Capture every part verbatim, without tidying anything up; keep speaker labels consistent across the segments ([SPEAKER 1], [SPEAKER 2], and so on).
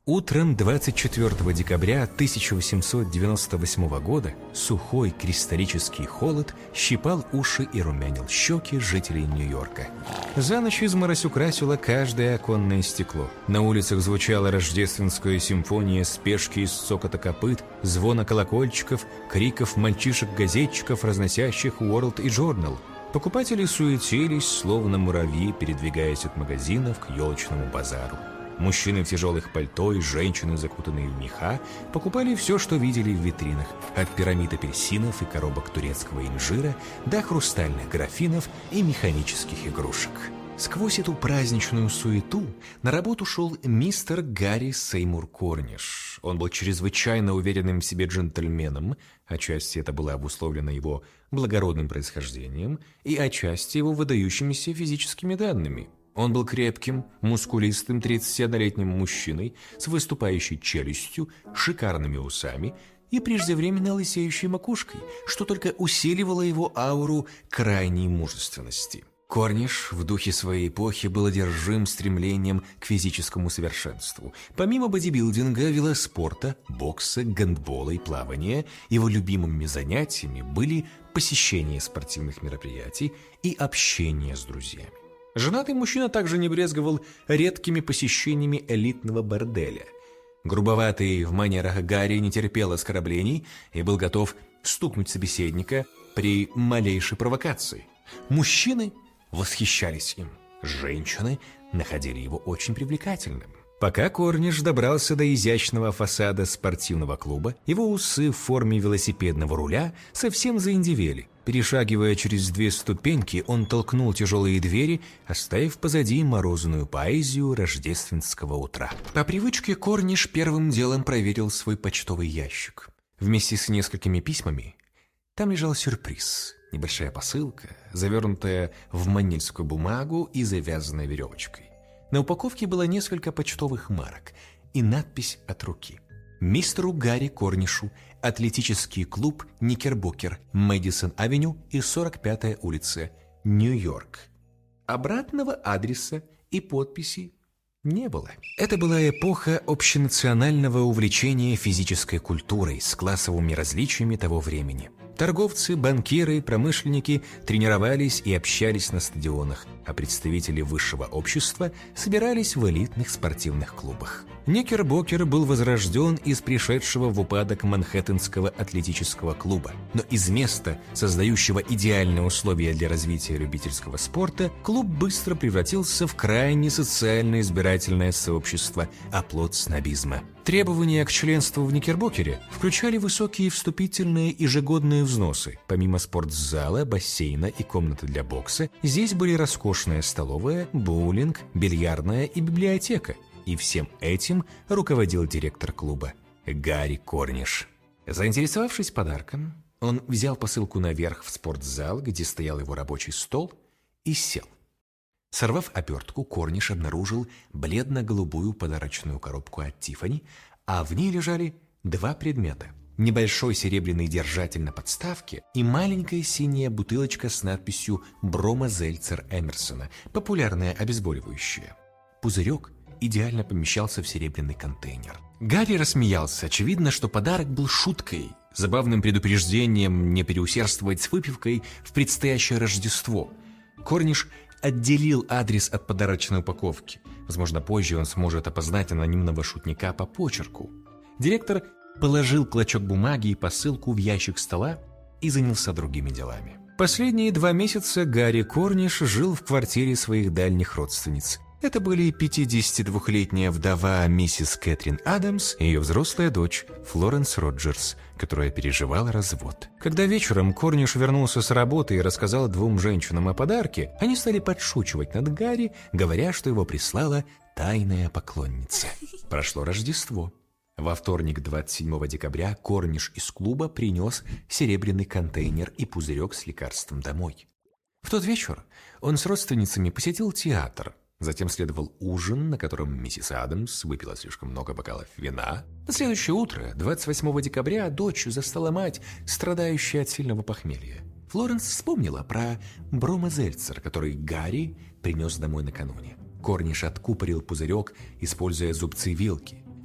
[SPEAKER 1] Утром двадцать четвёртого декабря тысяча восемьсот девяносто восьмого года сухой кристаллический холод щипал уши и румянил щеки жителей Нью-Йорка. За ночь изморозь украсила каждое оконное стекло. На улицах звучала рождественская симфония спешки из цокота копыт, звона колокольчиков, криков мальчишек-газетчиков, разносящих World и Journal. Покупатели суетились, словно муравьи, передвигаясь от магазинов к елочному базару. Мужчины в тяжелых пальто и женщины, закутанные в меха, покупали все, что видели в витринах, от пирамид апельсинов и коробок турецкого инжира до хрустальных графинов и механических игрушек. Сквозь эту праздничную суету на работу шел мистер Гарри Сеймур Корниш. Он был чрезвычайно уверенным в себе джентльменом, отчасти это было обусловлено его благородным происхождением и отчасти его выдающимися физическими данными. Он был крепким, мускулистым тридцатиоднолетним мужчиной с выступающей челюстью, шикарными усами и преждевременно лысеющей макушкой, что только усиливало его ауру крайней мужественности. Корниш в духе своей эпохи был одержим стремлением к физическому совершенству. Помимо бодибилдинга, велоспорта, бокса, гандбола и плавания, его любимыми занятиями были посещение спортивных мероприятий и общение с друзьями. Женатый мужчина также не брезговал редкими посещениями элитного борделя. Грубоватый в манерах Гарри не терпел оскорблений и был готов стукнуть собеседника при малейшей провокации. Мужчины восхищались им, женщины находили его очень привлекательным. Пока Корниш добрался до изящного фасада спортивного клуба, его усы в форме велосипедного руля совсем заиндевели. Перешагивая через две ступеньки, он толкнул тяжелые двери, оставив позади морозную поэзию рождественского утра. По привычке Корниш первым делом проверил свой почтовый ящик. Вместе с несколькими письмами там лежал сюрприз. Небольшая посылка, завернутая в манильскую бумагу и завязанная веревочкой. На упаковке было несколько почтовых марок и надпись от руки. Мистеру Гарри Корнишу, атлетический клуб Никербокер, Мэдисон-авеню и сорок пятая улица, Нью-Йорк. Обратного адреса и подписи не было. Это была эпоха общенационального увлечения физической культурой с классовыми различиями того времени. Торговцы, банкиры, промышленники тренировались и общались на стадионах, а представители высшего общества собирались в элитных спортивных клубах. Никербокер был возрожден из пришедшего в упадок Манхэттенского атлетического клуба, но из места, создающего идеальные условия для развития любительского спорта, клуб быстро превратился в крайне социально-избирательное сообщество, оплот снобизма. Требования к членству в Никербокере включали высокие вступительные ежегодные взносы. Помимо спортзала, бассейна и комнаты для бокса, здесь были роскошная столовая, боулинг, бильярдная и библиотека. И всем этим руководил директор клуба Гарри Корниш. Заинтересовавшись подарком, он взял посылку наверх в спортзал, где стоял его рабочий стол, и сел. Сорвав обертку, Корниш обнаружил бледно-голубую подарочную коробку от Тиффани, а в ней лежали два предмета. Небольшой серебряный держатель на подставке и маленькая синяя бутылочка с надписью «Брома Зельцер Эмерсона», популярное обезболивающее. Пузырек идеально помещался в серебряный контейнер. Гарри рассмеялся. Очевидно, что подарок был шуткой, забавным предупреждением не переусердствовать с выпивкой в предстоящее Рождество. Корниш отделил адрес от подарочной упаковки. Возможно, позже он сможет опознать анонимного шутника по почерку. Директор положил клочок бумаги и посылку в ящик стола и занялся другими делами. Последние два месяца Гарри Корниш жил в квартире своих дальних родственниц. Это были пятидесятидвухлетняя вдова миссис Кэтрин Адамс и ее взрослая дочь Флоренс Роджерс, которая переживала развод. Когда вечером Корниш вернулся с работы и рассказал двум женщинам о подарке, они стали подшучивать над Гарри, говоря, что его прислала тайная поклонница. Прошло Рождество. Во вторник, двадцать седьмого декабря, Корниш из клуба принес серебряный контейнер и пузырек с лекарством домой. В тот вечер он с родственницами посетил театр. Затем следовал ужин, на котором миссис Адамс выпила слишком много бокалов вина. На следующее утро, двадцать восьмого декабря, дочь застала мать, страдающая от сильного похмелья. Флоренс вспомнила про Брома Зельцер, который Гарри принес домой накануне. Корниш откупорил пузырек, используя зубцы вилки.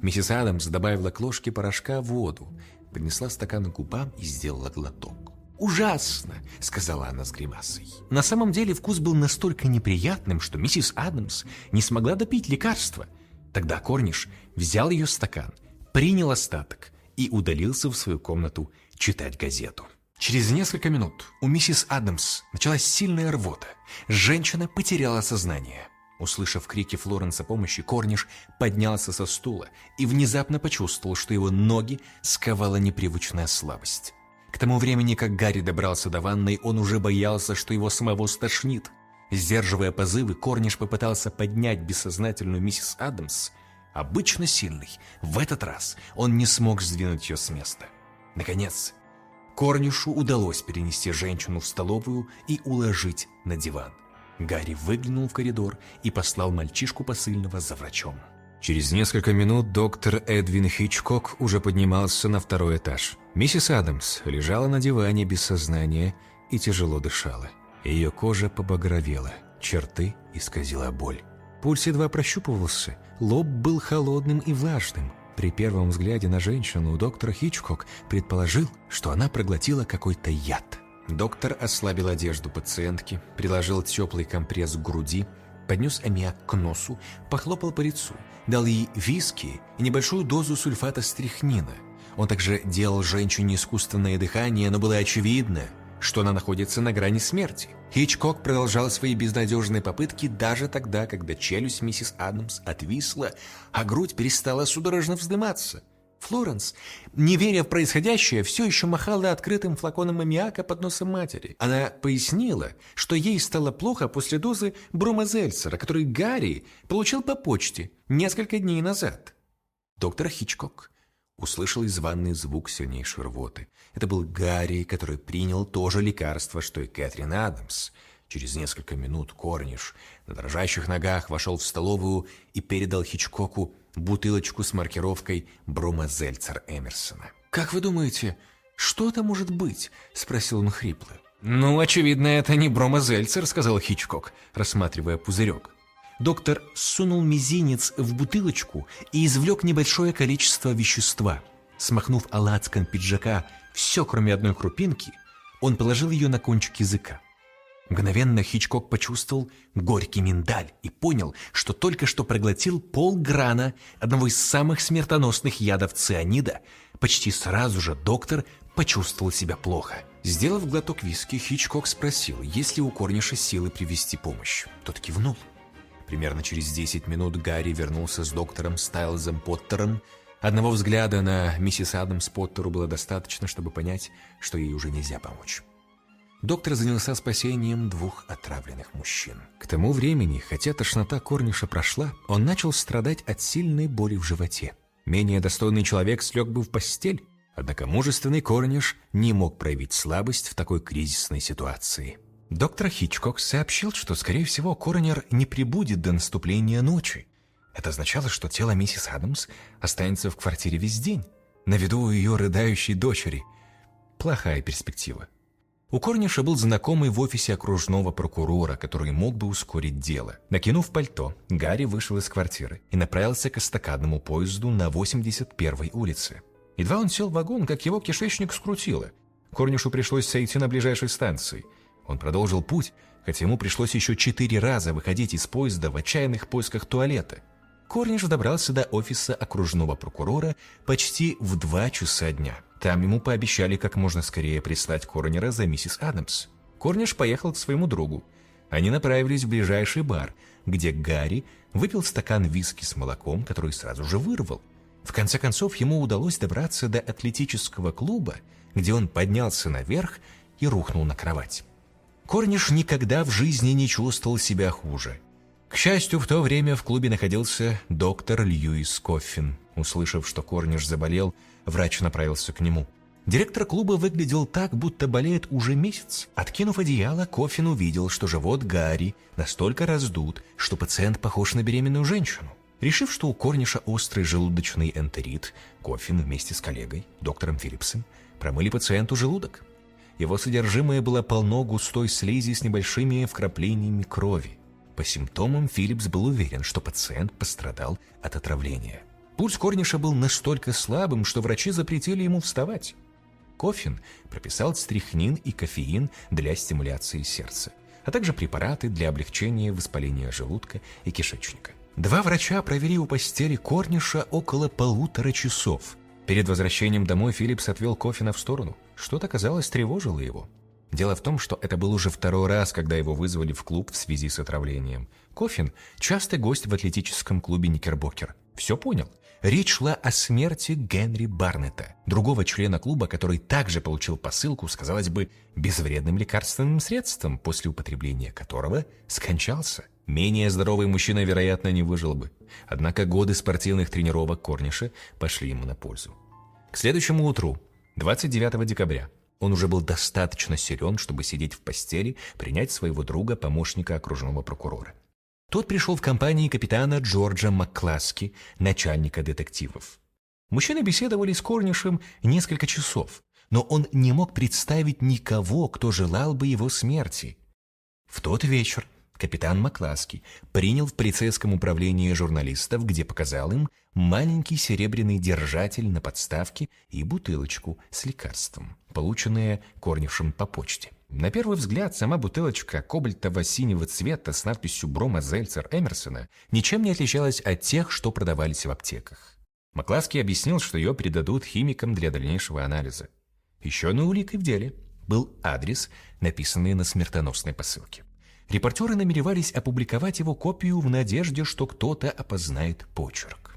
[SPEAKER 1] Миссис Адамс добавила к ложке порошка воду, поднесла стакан к губам и сделала глоток. «Ужасно!» — сказала она с гримасой. На самом деле вкус был настолько неприятным, что миссис Адамс не смогла допить лекарство. Тогда Корниш взял ее стакан, принял остаток и удалился в свою комнату читать газету. Через несколько минут у миссис Адамс началась сильная рвота. Женщина потеряла сознание. Услышав крики Флоренс о помощи, Корниш поднялся со стула и внезапно почувствовал, что его ноги сковала непривычная слабость. К тому времени, как Гарри добрался до ванной, он уже боялся, что его самого стошнит. Сдерживая позывы, Корниш попытался поднять бессознательную миссис Адамс. Обычно сильный, в этот раз он не смог сдвинуть ее с места. Наконец, Корнишу удалось перенести женщину в столовую и уложить на диван. Гарри выглянул в коридор и послал мальчишку посыльного за врачом. Через несколько минут доктор Эдвин Хичкок уже поднимался на второй этаж. Миссис Адамс лежала на диване без сознания и тяжело дышала. Ее кожа побагровела, черты исказила боль. Пульс едва прощупывался, лоб был холодным и влажным. При первом взгляде на женщину доктор Хичкок предположил, что она проглотила какой-то яд. Доктор ослабил одежду пациентки, приложил теплый компресс к груди, поднес аммиак к носу, похлопал по лицу, дал ей виски и небольшую дозу сульфата стрихнина. Он также делал женщине искусственное дыхание, но было очевидно, что она находится на грани смерти. Хичкок продолжал свои безнадежные попытки даже тогда, когда челюсть миссис Адамс отвисла, а грудь перестала судорожно вздыматься. Флоренс, не веря в происходящее, все еще махала открытым флаконом аммиака под носом матери. Она пояснила, что ей стало плохо после дозы бромозельцера, который Гарри получил по почте несколько дней назад. Доктор Хичкок услышал из ванной звук сильнейшей рвоты. Это был Гарри, который принял то же лекарство, что и Кэтрин Адамс. Через несколько минут Корниш на дрожащих ногах вошел в столовую и передал Хичкоку бутылочку с маркировкой «Бромозельцер Эмерсона». «Как вы думаете, что это может быть?» – спросил он хрипло. «Ну, очевидно, это не бромозельцер», – сказал Хичкок, рассматривая пузырек. Доктор сунул мизинец в бутылочку и извлек небольшое количество вещества. Смахнув о лацкан пиджака все, кроме одной крупинки, он положил ее на кончик языка. Мгновенно Хичкок почувствовал горький миндаль и понял, что только что проглотил полграна одного из самых смертоносных ядов цианида. Почти сразу же доктор почувствовал себя плохо. Сделав глоток виски, Хичкок спросил, есть ли у Корниша силы привести помощь. Тот кивнул. Примерно через десять минут Гарри вернулся с доктором Стайлзом Поттером. Одного взгляда на миссис Адамс Поттеру было достаточно, чтобы понять, что ей уже нельзя помочь. Доктор занялся спасением двух отравленных мужчин. К тому времени, хотя тошнота Корниша прошла, он начал страдать от сильной боли в животе. Менее достойный человек слег бы в постель, однако мужественный Корниш не мог проявить слабость в такой кризисной ситуации. Доктор Хичкок сообщил, что, скорее всего, коронер не прибудет до наступления ночи. Это означало, что тело миссис Адамс останется в квартире весь день, на виду у ее рыдающей дочери. Плохая перспектива. У Корниша был знакомый в офисе окружного прокурора, который мог бы ускорить дело. Накинув пальто, Гарри вышел из квартиры и направился к эстакадному поезду на восемьдесят первой улице. Едва он сел в вагон, как его кишечник скрутило. Корнишу пришлось сойти на ближайшей станции. Он продолжил путь, хотя ему пришлось еще четыре раза выходить из поезда в отчаянных поисках туалета. Корниш добрался до офиса окружного прокурора почти в два часа дня. Там ему пообещали как можно скорее прислать коронера за миссис Адамс. Корниш поехал к своему другу. Они направились в ближайший бар, где Гарри выпил стакан виски с молоком, который сразу же вырвал. В конце концов, ему удалось добраться до атлетического клуба, где он поднялся наверх и рухнул на кровать. Корниш никогда в жизни не чувствовал себя хуже. К счастью, в то время в клубе находился доктор Льюис Коффин. Услышав, что Корниш заболел, врач направился к нему. Директор клуба выглядел так, будто болеет уже месяц. Откинув одеяло, Коффин увидел, что живот Гарри настолько раздут, что пациент похож на беременную женщину. Решив, что у Корниша острый желудочный энтерит, Коффин вместе с коллегой, доктором Филлипсом, промыли пациенту желудок. Его содержимое было полно густой слизи с небольшими вкраплениями крови. По симптомам Филлипс был уверен, что пациент пострадал от отравления. Пульс Корниша был настолько слабым, что врачи запретили ему вставать. Коффин прописал стрихнин и кофеин для стимуляции сердца, а также препараты для облегчения воспаления желудка и кишечника. Два врача провели у постели Корниша около полутора часов. Перед возвращением домой Филлипс отвел Коффина в сторону. Что-то, казалось, тревожило его. Дело в том, что это был уже второй раз, когда его вызвали в клуб в связи с отравлением. Коффин – частый гость в атлетическом клубе «Никербокер». Все понял. Речь шла о смерти Генри Барнетта, другого члена клуба, который также получил посылку с, казалось бы, безвредным лекарственным средством, после употребления которого скончался. Менее здоровый мужчина, вероятно, не выжил бы. Однако годы спортивных тренировок Корниша пошли ему на пользу. К следующему утру, двадцать девятого декабря, он уже был достаточно силен, чтобы сидеть в постели, принять своего друга, помощника окружного прокурора. Тот пришел в компании капитана Джорджа Маккласки, начальника детективов. Мужчины беседовали с Корнишем несколько часов, но он не мог представить никого, кто желал бы его смерти. В тот вечер капитан Маккласки принял в полицейском управлении журналистов, где показал им маленький серебряный держатель на подставке и бутылочку с лекарством, полученные Корнишем по почте. На первый взгляд, сама бутылочка кобальтово-синего цвета с надписью «Брома Зельцер Эмерсона» ничем не отличалась от тех, что продавались в аптеках. Маккласки объяснил, что ее передадут химикам для дальнейшего анализа. Еще одной уликой в деле был адрес, написанный на смертоносной посылке. Репортеры намеревались опубликовать его копию в надежде, что кто-то опознает почерк.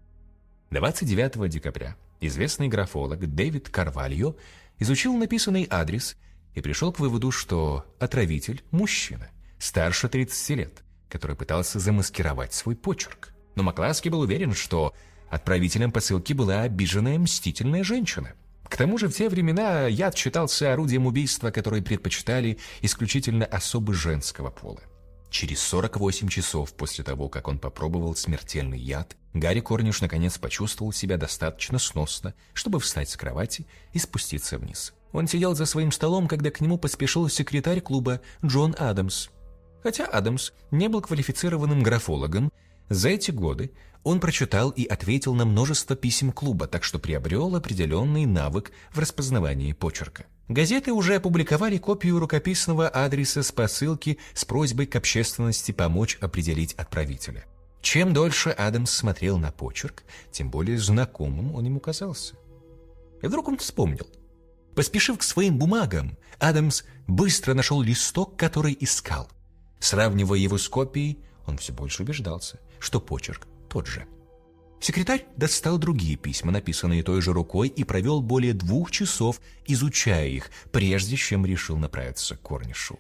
[SPEAKER 1] двадцать девятого декабря известный графолог Дэвид Карвальо изучил написанный адрес и пришел к выводу, что отравитель – мужчина, старше тридцати лет, который пытался замаскировать свой почерк. Но Маккласки был уверен, что отправителем посылки была обиженная мстительная женщина. К тому же в те времена яд считался орудием убийства, которое предпочитали исключительно особы женского пола. Через сорок восемь часов после того, как он попробовал смертельный яд, Гарри Корниш наконец почувствовал себя достаточно сносно, чтобы встать с кровати и спуститься вниз. Он сидел за своим столом, когда к нему поспешил секретарь клуба Джон Адамс. Хотя Адамс не был квалифицированным графологом, за эти годы он прочитал и ответил на множество писем клуба, так что приобрел определенный навык в распознавании почерка. Газеты уже опубликовали копию рукописного адреса с посылки с просьбой к общественности помочь определить отправителя. Чем дольше Адамс смотрел на почерк, тем более знакомым он ему казался. И вдруг он вспомнил. Поспешив к своим бумагам, Адамс быстро нашел листок, который искал. Сравнивая его с копией, он все больше убеждался, что почерк тот же. Секретарь достал другие письма, написанные той же рукой, и провел более двух часов, изучая их, прежде чем решил направиться к Корнишу.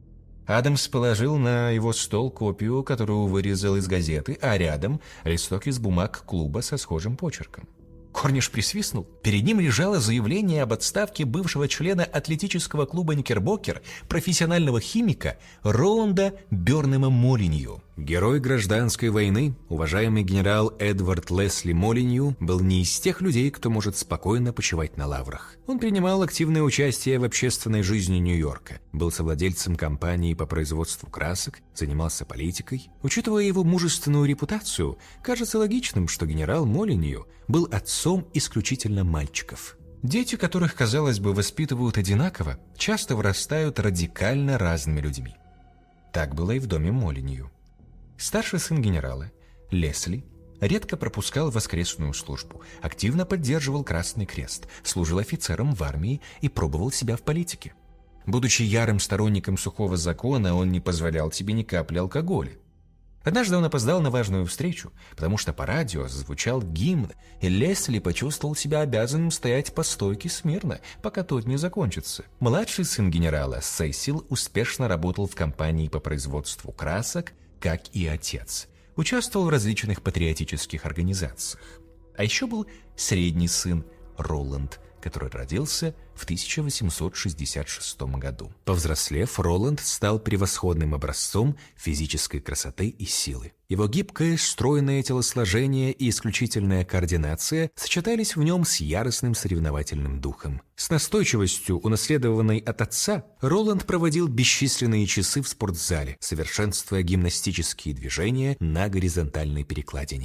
[SPEAKER 1] Адамс положил на его стол копию, которую вырезал из газеты, а рядом листок из бумаг клуба со схожим почерком. Корниш присвистнул. Перед ним лежало заявление об отставке бывшего члена атлетического клуба «Никербокер», профессионального химика Роланда Бёрнема Молинью. Герой гражданской войны, уважаемый генерал Эдвард Лесли Молинью, был не из тех людей, кто может спокойно почивать на лаврах. Он принимал активное участие в общественной жизни Нью-Йорка, был совладельцем компании по производству красок, занимался политикой. Учитывая его мужественную репутацию, кажется логичным, что генерал Молинью был отцом исключительно мальчиков. Дети, которых, казалось бы, воспитывают одинаково, часто вырастают радикально разными людьми. Так было и в доме Молинью. Старший сын генерала, Лесли, редко пропускал воскресную службу, активно поддерживал Красный Крест, служил офицером в армии и пробовал себя в политике. Будучи ярым сторонником сухого закона, он не позволял себе ни капли алкоголя. Однажды он опоздал на важную встречу, потому что по радио зазвучал гимн, и Лесли почувствовал себя обязанным стоять по стойке смирно, пока тот не закончится. Младший сын генерала, Сесил, успешно работал в компании по производству красок, как и отец. Участвовал в различных патриотических организациях. А еще был средний сын Роланд, который родился в тысяча восемьсот шестьдесят шестом году. Повзрослев, Роланд стал превосходным образцом физической красоты и силы. Его гибкое, стройное телосложение и исключительная координация сочетались в нем с яростным соревновательным духом. С настойчивостью, унаследованной от отца, Роланд проводил бесчисленные часы в спортзале, совершенствуя гимнастические движения на горизонтальной перекладине.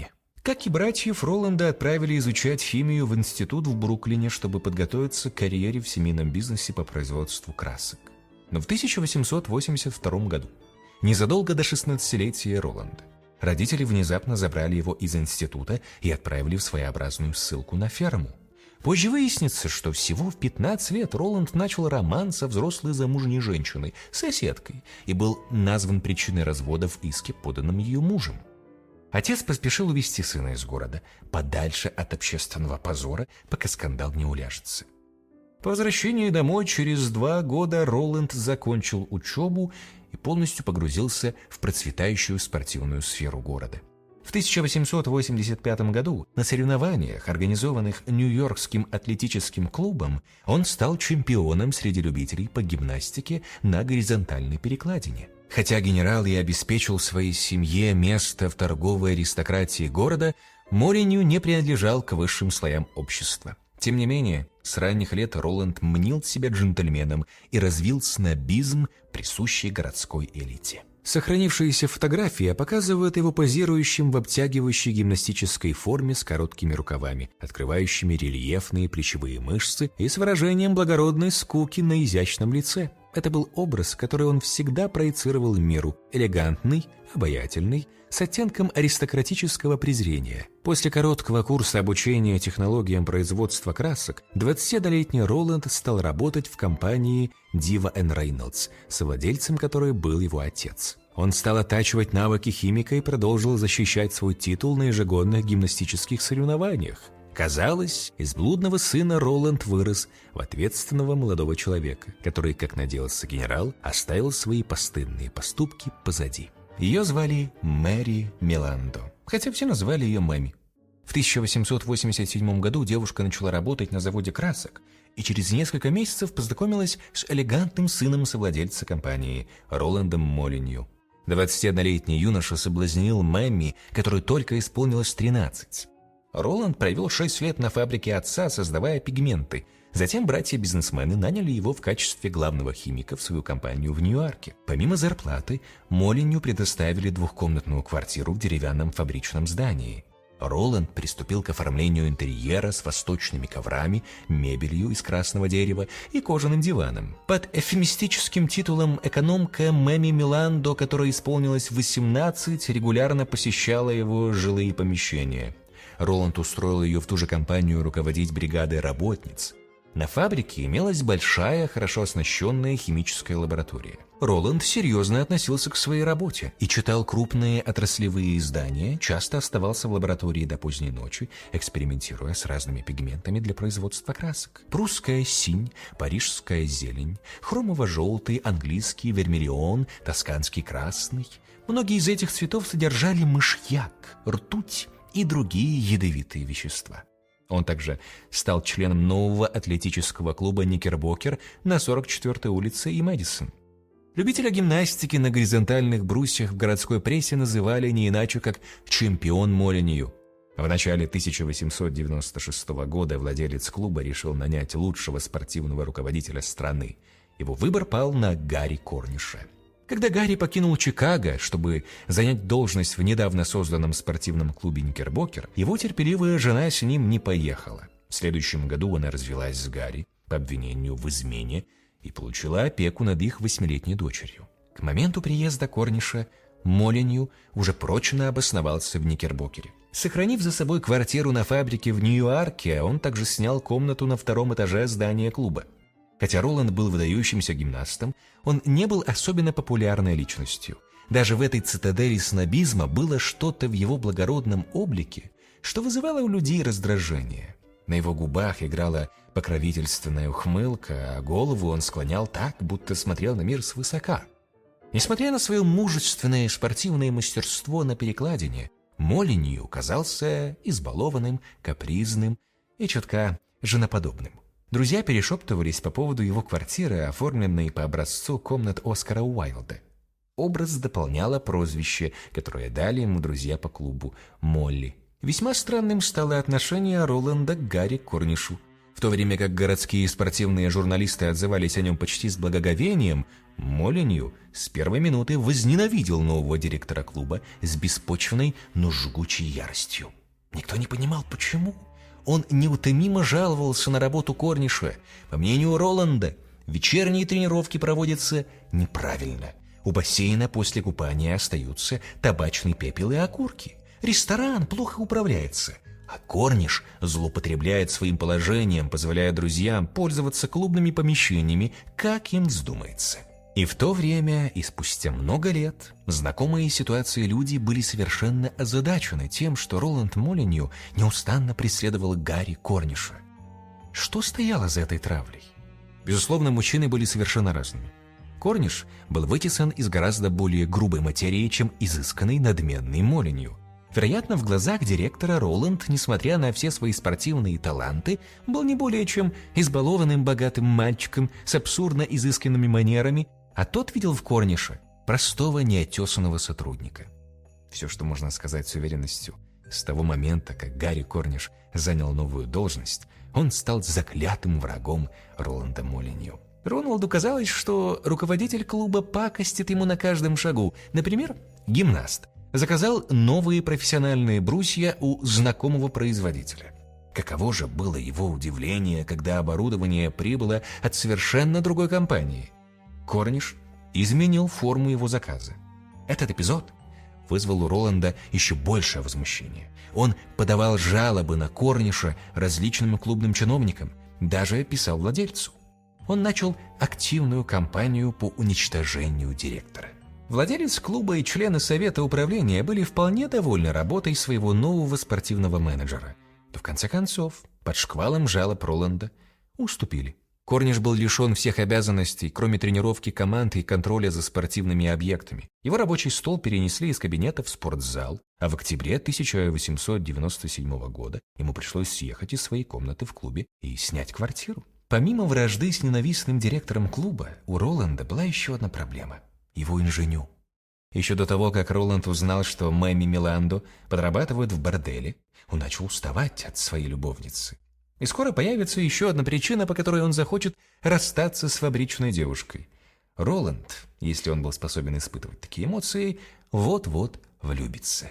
[SPEAKER 1] Как и братьев, Роланда отправили изучать химию в институт в Бруклине, чтобы подготовиться к карьере в семейном бизнесе по производству красок. Но в тысяча восемьсот восемьдесят втором году, незадолго до шестнадцатилетия Роланда, родители внезапно забрали его из института и отправили в своеобразную ссылку на ферму. Позже выяснится, что всего в пятнадцать лет Роланд начал роман со взрослой замужней женщиной, соседкой, и был назван причиной развода в иске, поданном ее мужем. Отец поспешил увезти сына из города, подальше от общественного позора, пока скандал не уляжется. По возвращении домой через два года Роланд закончил учебу и полностью погрузился в процветающую спортивную сферу города. В тысяча восемьсот восемьдесят пятом году на соревнованиях, организованных Нью-Йоркским атлетическим клубом, он стал чемпионом среди любителей по гимнастике на горизонтальной перекладине. Хотя генерал и обеспечил своей семье место в торговой аристократии города, Молинью не принадлежал к высшим слоям общества. Тем не менее, с ранних лет Роланд мнил себя джентльменом и развил снобизм, присущий городской элите. Сохранившиеся фотографии показывают его позирующим в обтягивающей гимнастической форме с короткими рукавами, открывающими рельефные плечевые мышцы и с выражением благородной скуки на изящном лице. Это был образ, который он всегда проецировал в миру: элегантный, обаятельный, с оттенком аристократического презрения. После короткого курса обучения технологиям производства красок двадцатилетний Роланд стал работать в компании Diva энд Reynolds, совладельцем которой был его отец. Он стал оттачивать навыки химика и продолжил защищать свой титул на ежегодных гимнастических соревнованиях. Казалось, из блудного сына Роланд вырос в ответственного молодого человека, который, как надеялся генерал, оставил свои постыдные поступки позади. Ее звали Мэри Миландо, хотя все называли ее Мэми. В тысяча восемьсот восемьдесят седьмом году девушка начала работать на заводе красок и через несколько месяцев познакомилась с элегантным сыном совладельца компании Роландом Молинью. двадцатиоднолетний юноша соблазнил Мэми, которой только исполнилось тринадцать. Роланд провел шесть лет на фабрике отца, создавая пигменты. Затем братья-бизнесмены наняли его в качестве главного химика в свою компанию в Нью-Йорке. Помимо зарплаты, Молинью предоставили двухкомнатную квартиру в деревянном фабричном здании. Роланд приступил к оформлению интерьера с восточными коврами, мебелью из красного дерева и кожаным диваном. Под эвфемистическим титулом «экономка» Мэми Миландо, которой исполнилось восемнадцать, регулярно посещала его жилые помещения. Роланд устроил ее в ту же компанию руководить бригадой работниц. На фабрике имелась большая, хорошо оснащенная химическая лаборатория. Роланд серьезно относился к своей работе и читал крупные отраслевые издания, часто оставался в лаборатории до поздней ночи, экспериментируя с разными пигментами для производства красок. Прусская синь, парижская зелень, хромово-желтый, английский вермиллион, тосканский красный. Многие из этих цветов содержали мышьяк, ртуть и другие ядовитые вещества. Он также стал членом нового атлетического клуба «Никербокер» на сорок четвёртой улице и Мэдисон. Любителя гимнастики на горизонтальных брусьях в городской прессе называли не иначе, как «чемпион Молинью». В начале тысяча восемьсот девяносто шестого года владелец клуба решил нанять лучшего спортивного руководителя страны. Его выбор пал на Гарри Корниша. Когда Гарри покинул Чикаго, чтобы занять должность в недавно созданном спортивном клубе «Никербокер», его терпеливая жена с ним не поехала. В следующем году она развелась с Гарри по обвинению в измене и получила опеку над их восьмилетней дочерью. К моменту приезда Корниша Молинью уже прочно обосновался в Никербокере. Сохранив за собой квартиру на фабрике в Нью-Йорке, он также снял комнату на втором этаже здания клуба. Хотя Роланд был выдающимся гимнастом, он не был особенно популярной личностью. Даже в этой цитадели снобизма было что-то в его благородном облике, что вызывало у людей раздражение. На его губах играла покровительственная ухмылка, а голову он склонял так, будто смотрел на мир свысока. Несмотря на свое мужественное спортивное мастерство на перекладине, Молинью казался избалованным, капризным и чутка женоподобным. Друзья перешептывались по поводу его квартиры, оформленной по образцу комнат Оскара Уайлда. Образ дополняло прозвище, которое дали ему друзья по клубу – Молли. Весьма странным стало отношение Роланда к Гарри Корнишу. В то время как городские спортивные журналисты отзывались о нем почти с благоговением, Молинью с первой минуты возненавидел нового директора клуба с беспочвенной, но жгучей яростью. Никто не понимал, почему. Он неутомимо жаловался на работу Корниша. По мнению Роланда, вечерние тренировки проводятся неправильно. У бассейна после купания остаются табачный пепел и окурки. Ресторан плохо управляется. А Корниш злоупотребляет своим положением, позволяя друзьям пользоваться клубными помещениями, как им вздумается. И в то время, и спустя много лет, знакомые ситуации люди были совершенно озадачены тем, что Роланд Молинью неустанно преследовал Гарри Корниша. Что стояло за этой травлей? Безусловно, мужчины были совершенно разными. Корниш был вытесан из гораздо более грубой материи, чем изысканный надменный Молинью. Вероятно, в глазах директора Роланд, несмотря на все свои спортивные таланты, был не более чем избалованным богатым мальчиком с абсурдно изысканными манерами, а тот видел в Корнише простого неотесанного сотрудника. Все, что можно сказать с уверенностью, с того момента, как Гарри Корниш занял новую должность, он стал заклятым врагом Роланда Молинью. Роналду казалось, что руководитель клуба пакостит ему на каждом шагу. Например, гимнаст заказал новые профессиональные брусья у знакомого производителя. Каково же было его удивление, когда оборудование прибыло от совершенно другой компании. Корниш изменил форму его заказа. Этот эпизод вызвал у Роланда еще большее возмущение. Он подавал жалобы на Корниша различным клубным чиновникам, даже писал владельцу. Он начал активную кампанию по уничтожению директора. Владелец клуба и члены совета управления были вполне довольны работой своего нового спортивного менеджера. Но в конце концов, под шквалом жалоб Роланда уступили. Корниш был лишен всех обязанностей, кроме тренировки команд и контроля за спортивными объектами. Его рабочий стол перенесли из кабинета в спортзал, а в октябре тысяча восемьсот девяносто седьмого года ему пришлось съехать из своей комнаты в клубе и снять квартиру. Помимо вражды с ненавистным директором клуба, у Роланда была еще одна проблема – его инженю. Еще до того, как Роланд узнал, что Мэми Миландо подрабатывает в борделе, он начал уставать от своей любовницы. И скоро появится еще одна причина, по которой он захочет расстаться с фабричной девушкой. Роланд, если он был способен испытывать такие эмоции, вот-вот влюбится.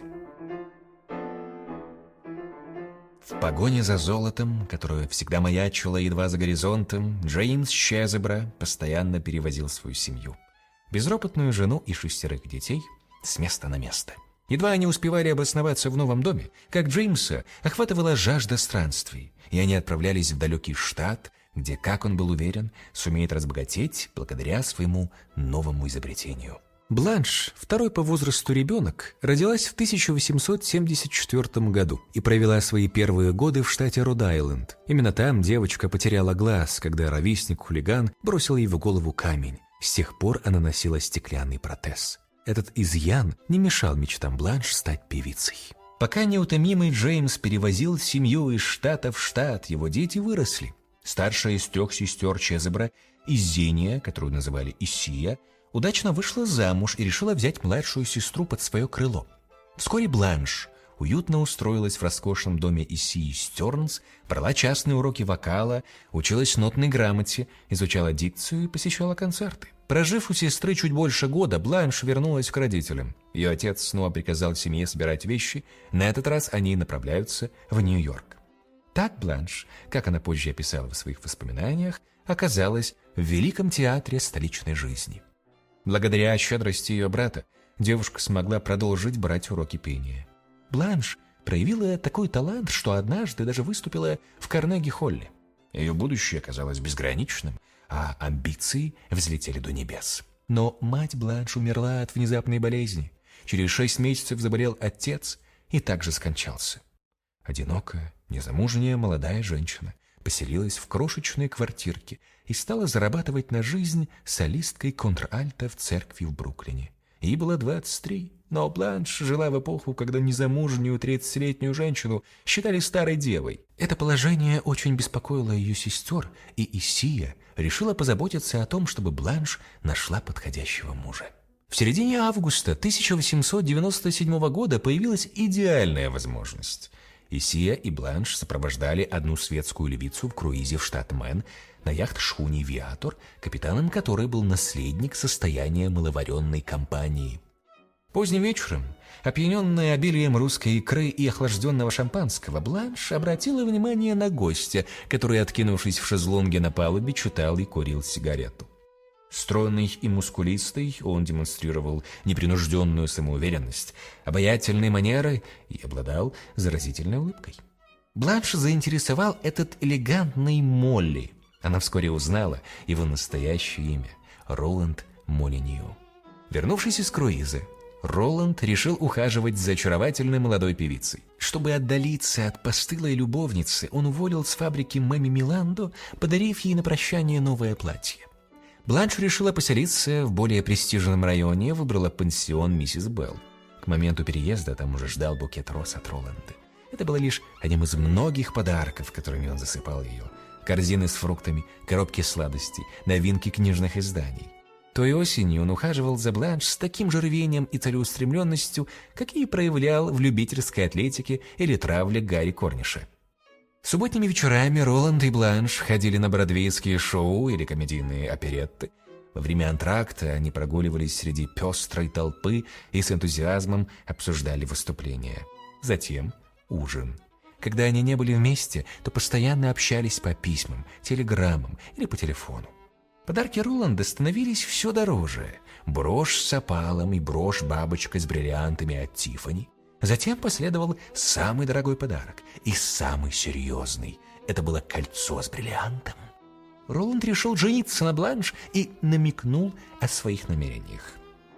[SPEAKER 1] В погоне за золотом, которое всегда маячило едва за горизонтом, Джеймс Чезебро постоянно перевозил свою семью. Безропотную жену и шестерых детей с места на место. Едва они успевали обосноваться в новом доме, как Джеймса охватывала жажда странствий, и они отправлялись в далекий штат, где, как он был уверен, сумеет разбогатеть благодаря своему новому изобретению. Бланш, второй по возрасту ребенок, родилась в тысяча восемьсот семьдесят четвёртом году и провела свои первые годы в штате Род-Айленд. Именно там девочка потеряла глаз, когда ровесник-хулиган бросил ей в голову камень. С тех пор она носила стеклянный протез. Этот изъян не мешал мечтам Бланш стать певицей. Пока неутомимый Джеймс перевозил семью из штата в штат, его дети выросли. Старшая из трех сестер Чезебро, Изения, которую называли Исия, удачно вышла замуж и решила взять младшую сестру под свое крыло. Вскоре Бланш уютно устроилась в роскошном доме Исии Стернс, брала частные уроки вокала, училась нотной грамоте, изучала дикцию и посещала концерты. Прожив у сестры чуть больше года, Бланш вернулась к родителям. Ее отец снова приказал семье собирать вещи, на этот раз они направляются в Нью-Йорк. Так Бланш, как она позже описала в своих воспоминаниях, оказалась в великом театре столичной жизни. Благодаря щедрости ее брата девушка смогла продолжить брать уроки пения. Бланш проявила такой талант, что однажды даже выступила в Карнеги-холле. Ее будущее казалось безграничным, а амбиции взлетели до небес. Но мать Бланш умерла от внезапной болезни. Через шесть месяцев заболел отец и также скончался. Одинокая, незамужняя молодая женщина поселилась в крошечной квартирке и стала зарабатывать на жизнь солисткой контральто в церкви в Бруклине. Ей было двадцать три, но Бланш жила в эпоху, когда незамужнюю тридцатилетнюю женщину считали старой девой. Это положение очень беспокоило ее сестер, и Исия решила позаботиться о том, чтобы Бланш нашла подходящего мужа. В середине августа тысяча восемьсот девяносто седьмого года появилась идеальная возможность. Исия и Бланш сопровождали одну светскую львицу в круизе в штат Мэн на яхт-шхуне «Виатор», капитаном которой был наследник состояния маловаренной компании. Поздним вечером, опьяненная обилием русской икры и охлажденного шампанского, Бланш обратила внимание на гостя, который, откинувшись в шезлонге на палубе, читал и курил сигарету. Стройный и мускулистый, он демонстрировал непринужденную самоуверенность, обаятельные манеры и обладал заразительной улыбкой. Бланш заинтересовал этот элегантный Молли. Она вскоре узнала его настоящее имя – Роланд Молинью. Вернувшись из круиза, Роланд решил ухаживать за очаровательной молодой певицей. Чтобы отдалиться от постылой любовницы, он уволил с фабрики Мэми Миландо, подарив ей на прощание новое платье. Бланш решила поселиться в более престижном районе, выбрала пансион миссис Белл. К моменту переезда там уже ждал букет роз от Роланда. Это было лишь одним из многих подарков, которыми он засыпал ее. Корзины с фруктами, коробки сладостей, новинки книжных изданий. Той осенью он ухаживал за Бланш с таким же рвением и целеустремленностью, какие проявлял в любительской атлетике или травле Гарри Корниша. Субботними вечерами Роланд и Бланш ходили на бродвейские шоу или комедийные оперетты. Во время антракта они прогуливались среди пестрой толпы и с энтузиазмом обсуждали выступления. Затем ужин. Когда они не были вместе, то постоянно общались по письмам, телеграммам или по телефону. Подарки Роланда становились все дороже. Брошь с опалом и брошь-бабочка с бриллиантами от Тиффани. Затем последовал самый дорогой подарок и самый серьезный. Это было кольцо с бриллиантом. Роланд решил жениться на Бланш и намекнул о своих намерениях.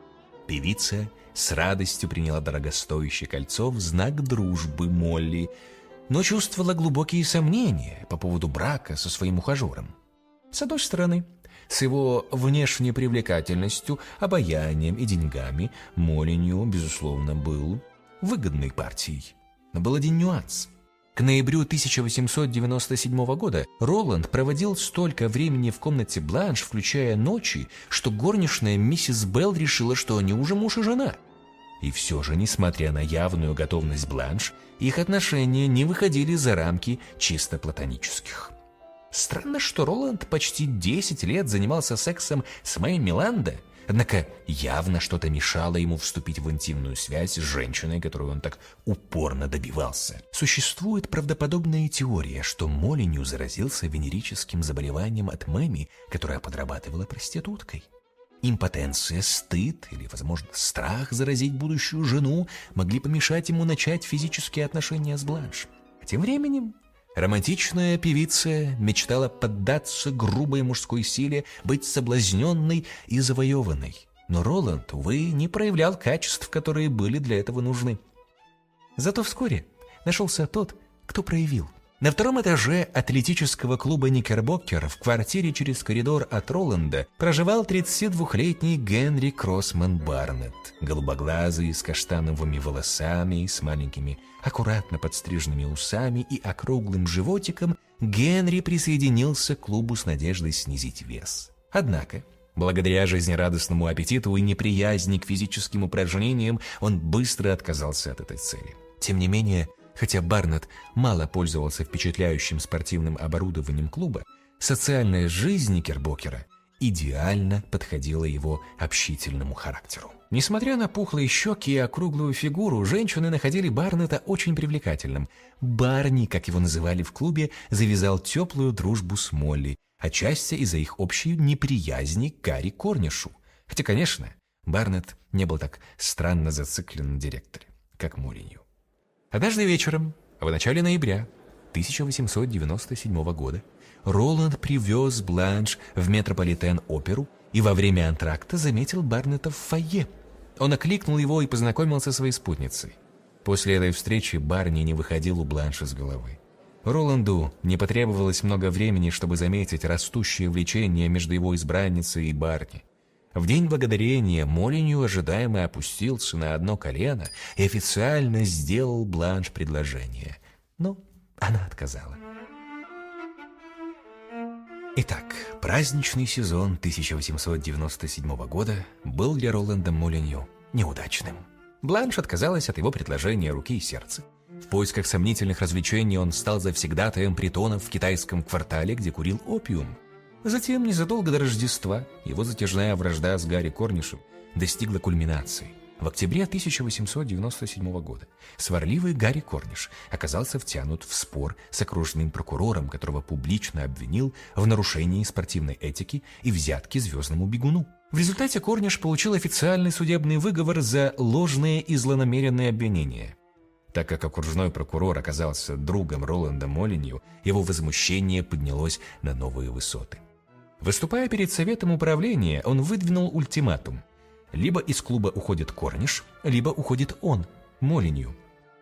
[SPEAKER 1] Певица с радостью приняла дорогостоящее кольцо в знак дружбы Молли, но чувствовала глубокие сомнения по поводу брака со своим ухажером. С одной стороны, с его внешней привлекательностью, обаянием и деньгами Молинью, безусловно, был выгодной партией. Но был один нюанс. К ноябрю тысяча восемьсот девяносто седьмого года Роланд проводил столько времени в комнате Бланш, включая ночи, что горничная миссис Белл решила, что они уже муж и жена. И все же, несмотря на явную готовность Бланш, их отношения не выходили за рамки чисто платонических. Странно, что Роланд почти десять лет занимался сексом с Мэми Миландо, однако явно что-то мешало ему вступить в интимную связь с женщиной, которую он так упорно добивался. Существует правдоподобная теория, что Молинью заразился венерическим заболеванием от Мэми, которая подрабатывала проституткой. Импотенция, стыд или, возможно, страх заразить будущую жену могли помешать ему начать физические отношения с Бланш. А тем временем романтичная певица мечтала поддаться грубой мужской силе, быть соблазненной и завоеванной. Но Роланд, увы, не проявлял качеств, которые были для этого нужны. Зато вскоре нашелся тот, кто проявил. На втором этаже атлетического клуба «Никербокер» в квартире через коридор от Роланда проживал тридцатидвухлетний Генри Кроссман Барнетт. Голубоглазый, с каштановыми волосами, с маленькими, аккуратно подстриженными усами и округлым животиком, Генри присоединился к клубу с надеждой снизить вес. Однако, благодаря жизнерадостному аппетиту и неприязни к физическим упражнениям, он быстро отказался от этой цели. Тем не менее, хотя Барнетт мало пользовался впечатляющим спортивным оборудованием клуба, социальная жизнь Никербокера идеально подходила его общительному характеру. Несмотря на пухлые щеки и округлую фигуру, женщины находили Барнетта очень привлекательным. Барни, как его называли в клубе, завязал теплую дружбу с Молли, отчасти из-за их общей неприязни к Гарри Корнишу. Хотя, конечно, Барнетт не был так странно зациклен на директоре, как Молинью. Однажды вечером, в начале ноября тысяча восемьсот девяносто седьмого года, Роланд привез Бланш в Метрополитен-оперу и во время антракта заметил Барнетта в фойе. Он окликнул его и познакомился со своей спутницей. После этой встречи Барни не выходил у Бланш из головы. Роланду не потребовалось много времени, чтобы заметить растущее влечение между его избранницей и Барни. В день благодарения Молинью ожидаемо опустился на одно колено и официально сделал Бланш предложение. Но она отказала. Итак, праздничный сезон тысяча восемьсот девяносто седьмого года был для Роланда Молинью неудачным. Бланш отказалась от его предложения руки и сердца. В поисках сомнительных развлечений он стал завсегдатаем притонов в китайском квартале, где курил опиум. Затем, незадолго до Рождества, его затяжная вражда с Гарри Корнишем достигла кульминации. В октябре тысяча восемьсот девяносто седьмого года сварливый Гарри Корниш оказался втянут в спор с окружным прокурором, которого публично обвинил в нарушении спортивной этики и взятке звездному бегуну. В результате Корниш получил официальный судебный выговор за ложные и злонамеренные обвинения. Так как окружной прокурор оказался другом Роланда Молинью, его возмущение поднялось на новые высоты. Выступая перед советом управления, он выдвинул ультиматум. Либо из клуба уходит Корниш, либо уходит он, Молинью.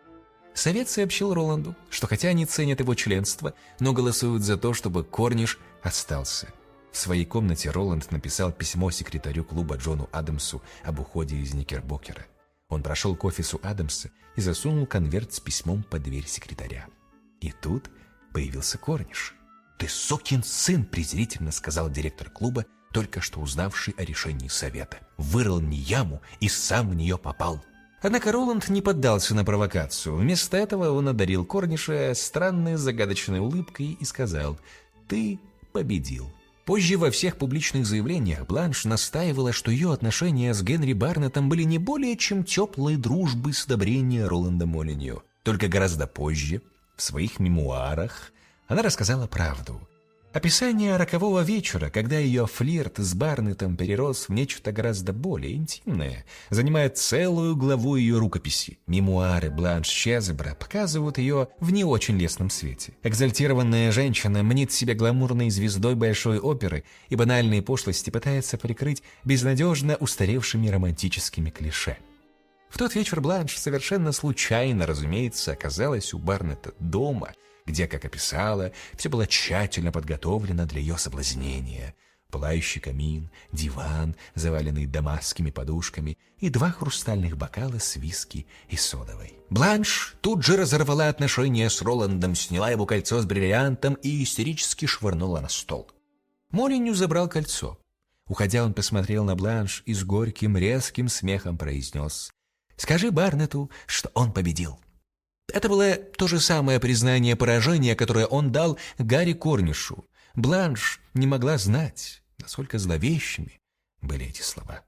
[SPEAKER 1] Совет сообщил Роланду, что хотя они ценят его членство, но голосуют за то, чтобы Корниш остался. В своей комнате Роланд написал письмо секретарю клуба Джону Адамсу об уходе из Никербокера. Он прошел к офису Адамса и засунул конверт с письмом под дверь секретаря. И тут появился Корниш. «Ты сукин сын!» – презрительно сказал директор клуба, только что узнавший о решении совета. «Вырыл мне яму и сам в нее попал». Однако Роланд не поддался на провокацию. Вместо этого он одарил Корниша странной загадочной улыбкой и сказал: «Ты победил». Позже во всех публичных заявлениях Бланш настаивала, что ее отношения с Генри Барнеттом были не более чем теплой дружбы с одобрения Роланда Молинью. Только гораздо позже, в своих мемуарах, она рассказала правду. Описание рокового вечера, когда ее флирт с Барнеттом перерос в нечто гораздо более интимное, занимает целую главу ее рукописи. Мемуары Бланш Чезебра показывают ее в не очень лестном свете. Экзальтированная женщина мнит себя гламурной звездой большой оперы и банальные пошлости пытается прикрыть безнадежно устаревшими романтическими клише. В тот вечер Бланш совершенно случайно, разумеется, оказалась у Барнетта дома, где, как описала, все было тщательно подготовлено для ее соблазнения. Пылающий камин, диван, заваленный дамасскими подушками, и два хрустальных бокала с виски и содовой. Бланш тут же разорвала отношения с Роландом, сняла его кольцо с бриллиантом и истерически швырнула на стол. Молинью забрал кольцо. Уходя, он посмотрел на Бланш и с горьким резким смехом произнес: «Скажи Барнетту, что он победил». Это было то же самое признание поражения, которое он дал Гарри Корнишу. Бланш не могла знать, насколько зловещими были эти слова.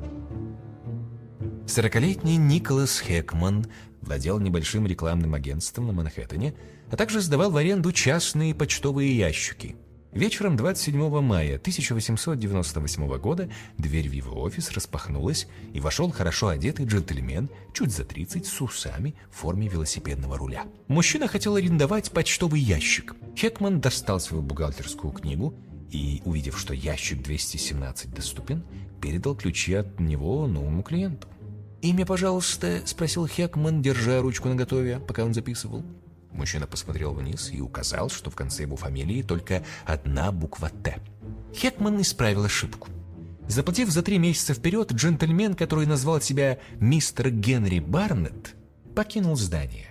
[SPEAKER 1] Сорокалетний Николас Хекман владел небольшим рекламным агентством на Манхэттене, а также сдавал в аренду частные почтовые ящики. Вечером двадцать седьмого мая тысяча восемьсот девяносто восьмого года дверь в его офис распахнулась, и вошел хорошо одетый джентльмен, чуть за тридцать, с усами в форме велосипедного руля. Мужчина хотел арендовать почтовый ящик. Хекман достал свою бухгалтерскую книгу и, увидев, что ящик двести семнадцать доступен, передал ключи от него новому клиенту. «Имя, пожалуйста?» – спросил Хекман, держа ручку наготове, пока он записывал. Мужчина посмотрел вниз и указал, что в конце его фамилии только одна буква «Т». Хекман исправил ошибку. Заплатив за три месяца вперед, джентльмен, который назвал себя мистер Генри Барнетт, покинул здание.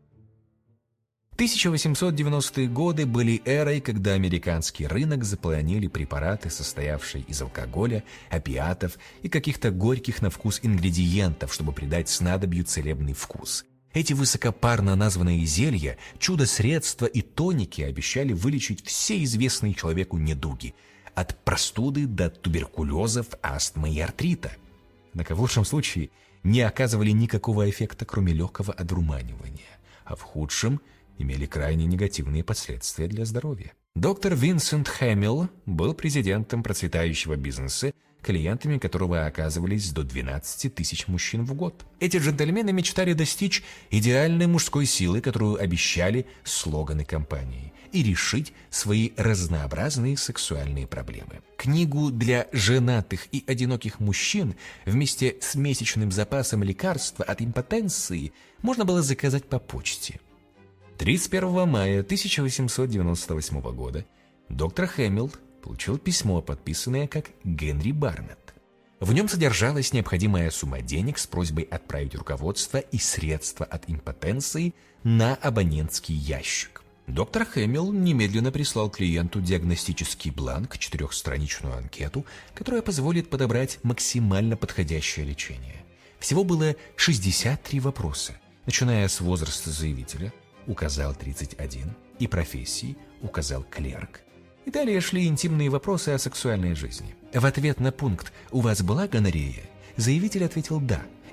[SPEAKER 1] тысяча восемьсот девяностые годы были эрой, когда американский рынок заполонили препараты, состоявшие из алкоголя, опиатов и каких-то горьких на вкус ингредиентов, чтобы придать снадобью целебный вкус. Эти высокопарно названные зелья, чудо-средства и тоники обещали вылечить все известные человеку недуги, от простуды до туберкулезов, астмы и артрита. Однако в лучшем случае не оказывали никакого эффекта, кроме легкого одурманивания, а в худшем имели крайне негативные последствия для здоровья. Доктор Винсент Хэмилл был президентом процветающего бизнеса, клиентами которого оказывались до двенадцати тысяч мужчин в год. Эти джентльмены мечтали достичь идеальной мужской силы, которую обещали слоганы компании, и решить свои разнообразные сексуальные проблемы. Книгу для женатых и одиноких мужчин вместе с месячным запасом лекарства от импотенции можно было заказать по почте. тридцать первого мая тысяча восемьсот девяносто восьмого года доктор Хэмилл получил письмо, подписанное как Генри Барнетт. В нем содержалась необходимая сумма денег с просьбой отправить руководство и средства от импотенции на абонентский ящик. Доктор Хэмилл немедленно прислал клиенту диагностический бланк, четырехстраничную анкету, которая позволит подобрать максимально подходящее лечение. Всего было шестьдесят три вопроса, начиная с возраста заявителя, указал тридцать один, и профессии, указал клерк. И далее шли интимные вопросы о сексуальной жизни. В ответ на пункт «У вас была гонорея?» заявитель ответил «да»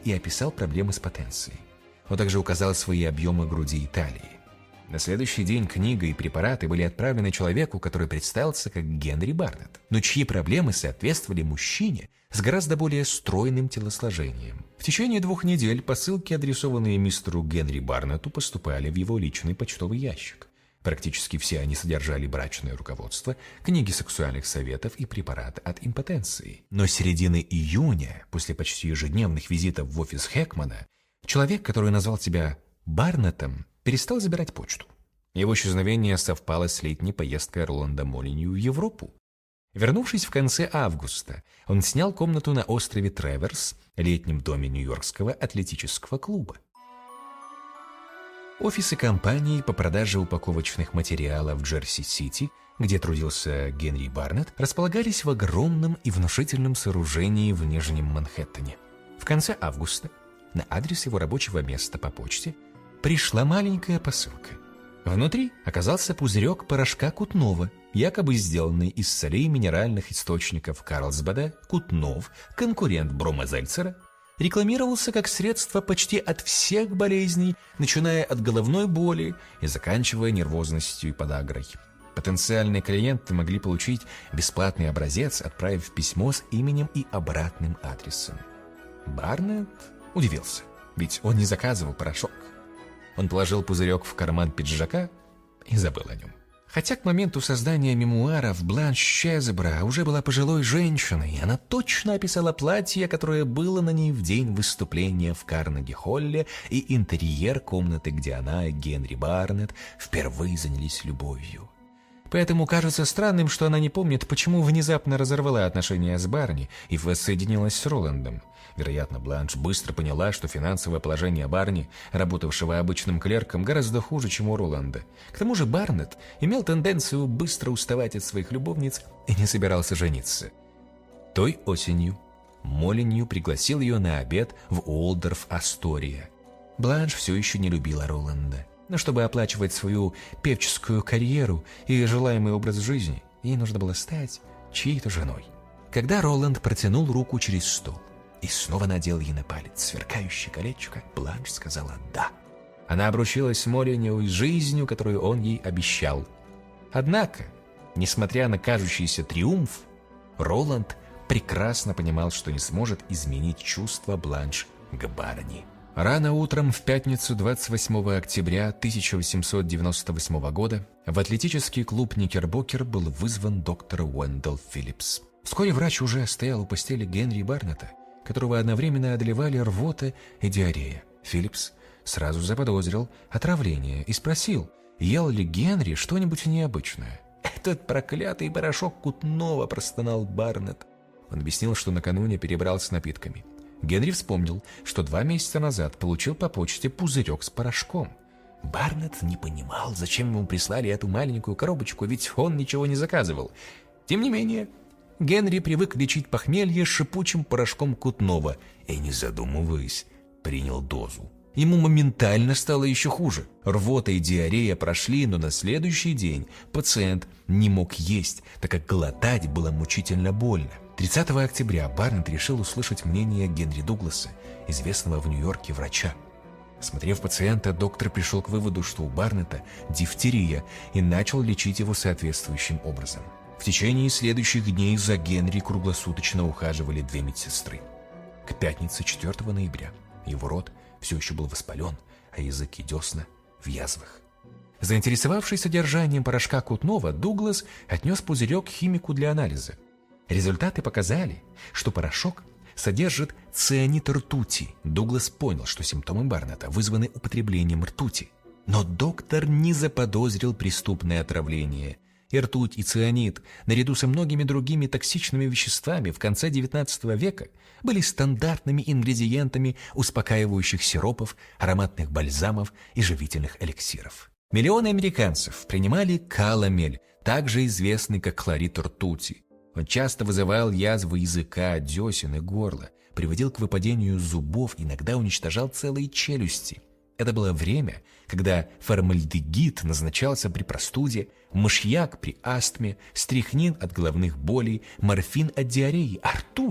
[SPEAKER 1] и описал проблемы с потенцией. Он также указал свои объемы груди и талии. На следующий день книга и препараты были отправлены человеку, который представился как Генри Барнетт, но чьи проблемы соответствовали мужчине с гораздо более стройным телосложением. В течение двух недель посылки, адресованные мистеру Генри Барнетту, поступали в его личный почтовый ящик. Практически все они содержали брачное руководство, книги сексуальных советов и препараты от импотенции. Но с середины июня, после почти ежедневных визитов в офис Хэкмана, человек, который назвал себя Барнеттом, перестал забирать почту. Его исчезновение совпало с летней поездкой Роланда Молинью в Европу. Вернувшись в конце августа, он снял комнату на острове Треверс, летнем доме Нью-Йоркского атлетического клуба. Офисы компании по продаже упаковочных материалов в Джерси-Сити, где трудился Генри Барнетт, располагались в огромном и внушительном сооружении в Нижнем Манхэттене. В конце августа на адрес его рабочего места по почте пришла маленькая посылка. Внутри оказался пузырек порошка Кутнова, якобы сделанный из солей минеральных источников Карлсбада. Кутнов, конкурент Бромозельцера, рекламировался как средство почти от всех болезней, начиная от головной боли и заканчивая нервозностью и подагрой. Потенциальные клиенты могли получить бесплатный образец, отправив письмо с именем и обратным адресом. Барнетт удивился, ведь он не заказывал порошок. Он положил пузырек в карман пиджака и забыл о нем. Хотя к моменту создания мемуаров Бланш Чезебра уже была пожилой женщиной, она точно описала платье, которое было на ней в день выступления в Карнеги-холле, и интерьер комнаты, где она и Генри Барнетт впервые занялись любовью. Поэтому кажется странным, что она не помнит, почему внезапно разорвала отношения с Барни и воссоединилась с Роландом. Вероятно, Бланш быстро поняла, что финансовое положение Барни, работавшего обычным клерком, гораздо хуже, чем у Роланда. К тому же Барнетт имел тенденцию быстро уставать от своих любовниц и не собирался жениться. Той осенью Молинью пригласил ее на обед в Уолдорф-Астория. Бланш все еще не любила Роланда. Но чтобы оплачивать свою певческую карьеру и желаемый образ жизни, ей нужно было стать чьей-то женой. Когда Роланд протянул руку через стол и снова надел ей на палец сверкающее колечко, Бланш сказала «да». Она обручилась с Молинью жизнью, которую он ей обещал. Однако, несмотря на кажущийся триумф, Роланд прекрасно понимал, что не сможет изменить чувства Бланш к Барни. Рано утром в пятницу двадцать восьмого октября тысяча восемьсот девяносто восьмого года в атлетический клуб «Никербокер» был вызван доктор Уэндell Филлипс. Вскоре врач уже стоял у постели Генри Барнетта, которого одновременно одолевали рвота и диарея. Филлипс сразу заподозрил отравление и спросил, ел ли Генри что-нибудь необычное. «Этот проклятый порошок Кутнова», — простонал Барнетт. Он объяснил, что накануне перебрался с напитками. Генри вспомнил, что два месяца назад получил по почте пузырек с порошком. Барнетт не понимал, зачем ему прислали эту маленькую коробочку, ведь он ничего не заказывал. Тем не менее, Генри привык лечить похмелье шипучим порошком Кутнова и, не задумываясь, принял дозу. Ему моментально стало еще хуже. Рвота и диарея прошли, но на следующий день пациент не мог есть, так как глотать было мучительно больно. тридцатого октября Барнетт решил услышать мнение Генри Дугласа, известного в Нью-Йорке врача. Осмотрев пациента, доктор пришел к выводу, что у Барнетта дифтерия, и начал лечить его соответствующим образом. В течение следующих дней за Генри круглосуточно ухаживали две медсестры. К пятнице четвёртого ноября его рот все еще был воспален, а язык и десна в язвах. Заинтересовавшись содержанием порошка Кутнова, Дуглас отнес пузырек к химику для анализа. Результаты показали, что порошок содержит цианид ртути. Дуглас понял, что симптомы Барнетта вызваны употреблением ртути. Но доктор не заподозрил преступное отравление. И ртуть, и цианид, наряду со многими другими токсичными веществами в конце девятнадцатого века были стандартными ингредиентами успокаивающих сиропов, ароматных бальзамов и живительных эликсиров. Миллионы американцев принимали каламель, также известный как хлорид ртути. Он часто вызывал язвы языка, десен и горла, приводил к выпадению зубов, иногда уничтожал целые челюсти. Это было время, когда формальдегид назначался при простуде, мышьяк при астме, стрихнин от головных болей, морфин от диареи, а ртуть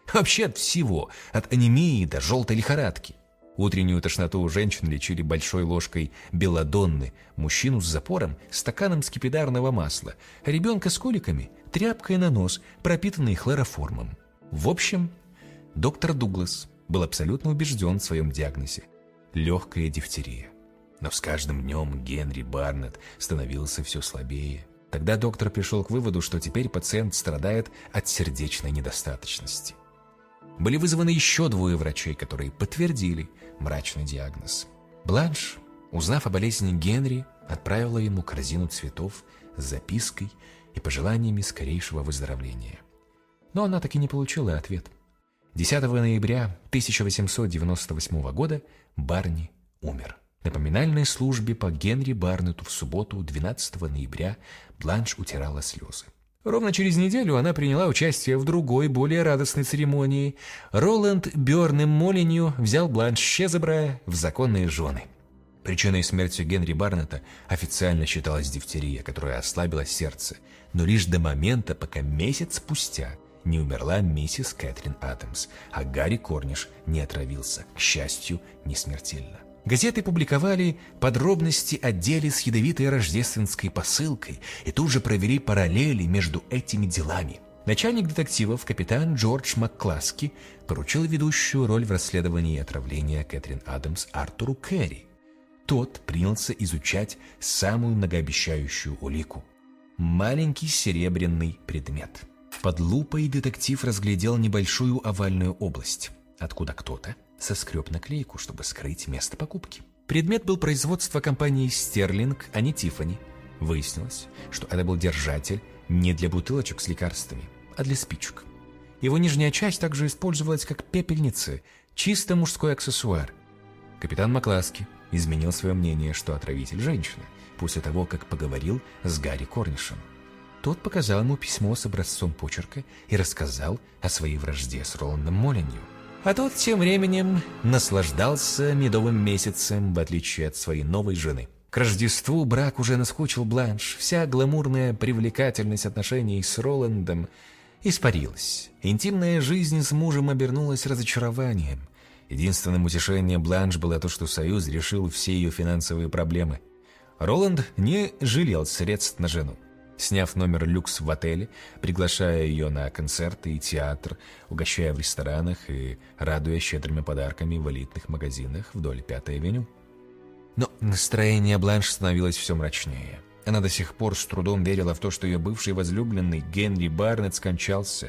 [SPEAKER 1] Вообще от всего, от анемии до желтой лихорадки. Утреннюю тошноту у женщин лечили большой ложкой белладонны, мужчину с запором стаканом скипидарного масла, а ребенка с коликами тряпкой на нос, пропитанной хлороформом. В общем, доктор Дуглас был абсолютно убежден в своем диагнозе – легкая дифтерия. Но с каждым днем Генри Барнетт становился все слабее. Тогда доктор пришел к выводу, что теперь пациент страдает от сердечной недостаточности. Были вызваны еще двое врачей, которые подтвердили мрачный диагноз. Бланш, узнав о болезни Генри, отправила ему корзину цветов с запиской и пожеланиями скорейшего выздоровления. Но она так и не получила ответ. десятого ноября тысяча восемьсот девяносто восьмого года Барни умер. На поминальной службе по Генри Барнетту в субботу, двенадцатого ноября, Бланш утирала слезы. Ровно через неделю она приняла участие в другой, более радостной церемонии. Роланд Бёрнем Молинью взял Бланш Щезебра в законные жены. Причиной смерти Генри Барнетта официально считалась дифтерия, которая ослабила сердце, но лишь до момента, пока месяц спустя не умерла миссис Кэтрин Адамс, а Гарри Корниш не отравился, к счастью, не смертельно. Газеты публиковали подробности о деле с ядовитой рождественской посылкой и тут же провели параллели между этими делами. Начальник детективов капитан Джордж МакКласки поручил ведущую роль в расследовании отравления Кэтрин Адамс Артуру Керри. Тот принялся изучать самую многообещающую улику – маленький серебряный предмет. Под лупой детектив разглядел небольшую овальную область, откуда кто-то соскреб наклейку, чтобы скрыть место покупки. Предмет был производства компании «Стерлинг», а не «Тиффани». Выяснилось, что это был держатель не для бутылочек с лекарствами, а для спичек. Его нижняя часть также использовалась как пепельница, чисто мужской аксессуар. Капитан МакКласки изменил свое мнение, что отравитель – женщина, после того, как поговорил с Гарри Корнишем. Тот показал ему письмо с образцом почерка и рассказал о своей вражде с Роландом Молинью. А тот тем временем наслаждался медовым месяцем, в отличие от своей новой жены. К Рождеству брак уже наскучил Бланш, вся гламурная привлекательность отношений с Роландом испарилась. Интимная жизнь с мужем обернулась разочарованием. Единственным утешением Бланш было то, что союз решил все ее финансовые проблемы. Роланд не жалел средств на жену. Сняв номер люкс в отеле, приглашая ее на концерты и театр, угощая в ресторанах и радуя щедрыми подарками в элитных магазинах вдоль Пятой авеню. Но настроение Бланш становилось все мрачнее. Она до сих пор с трудом верила в то, что ее бывший возлюбленный Генри Барнетт скончался.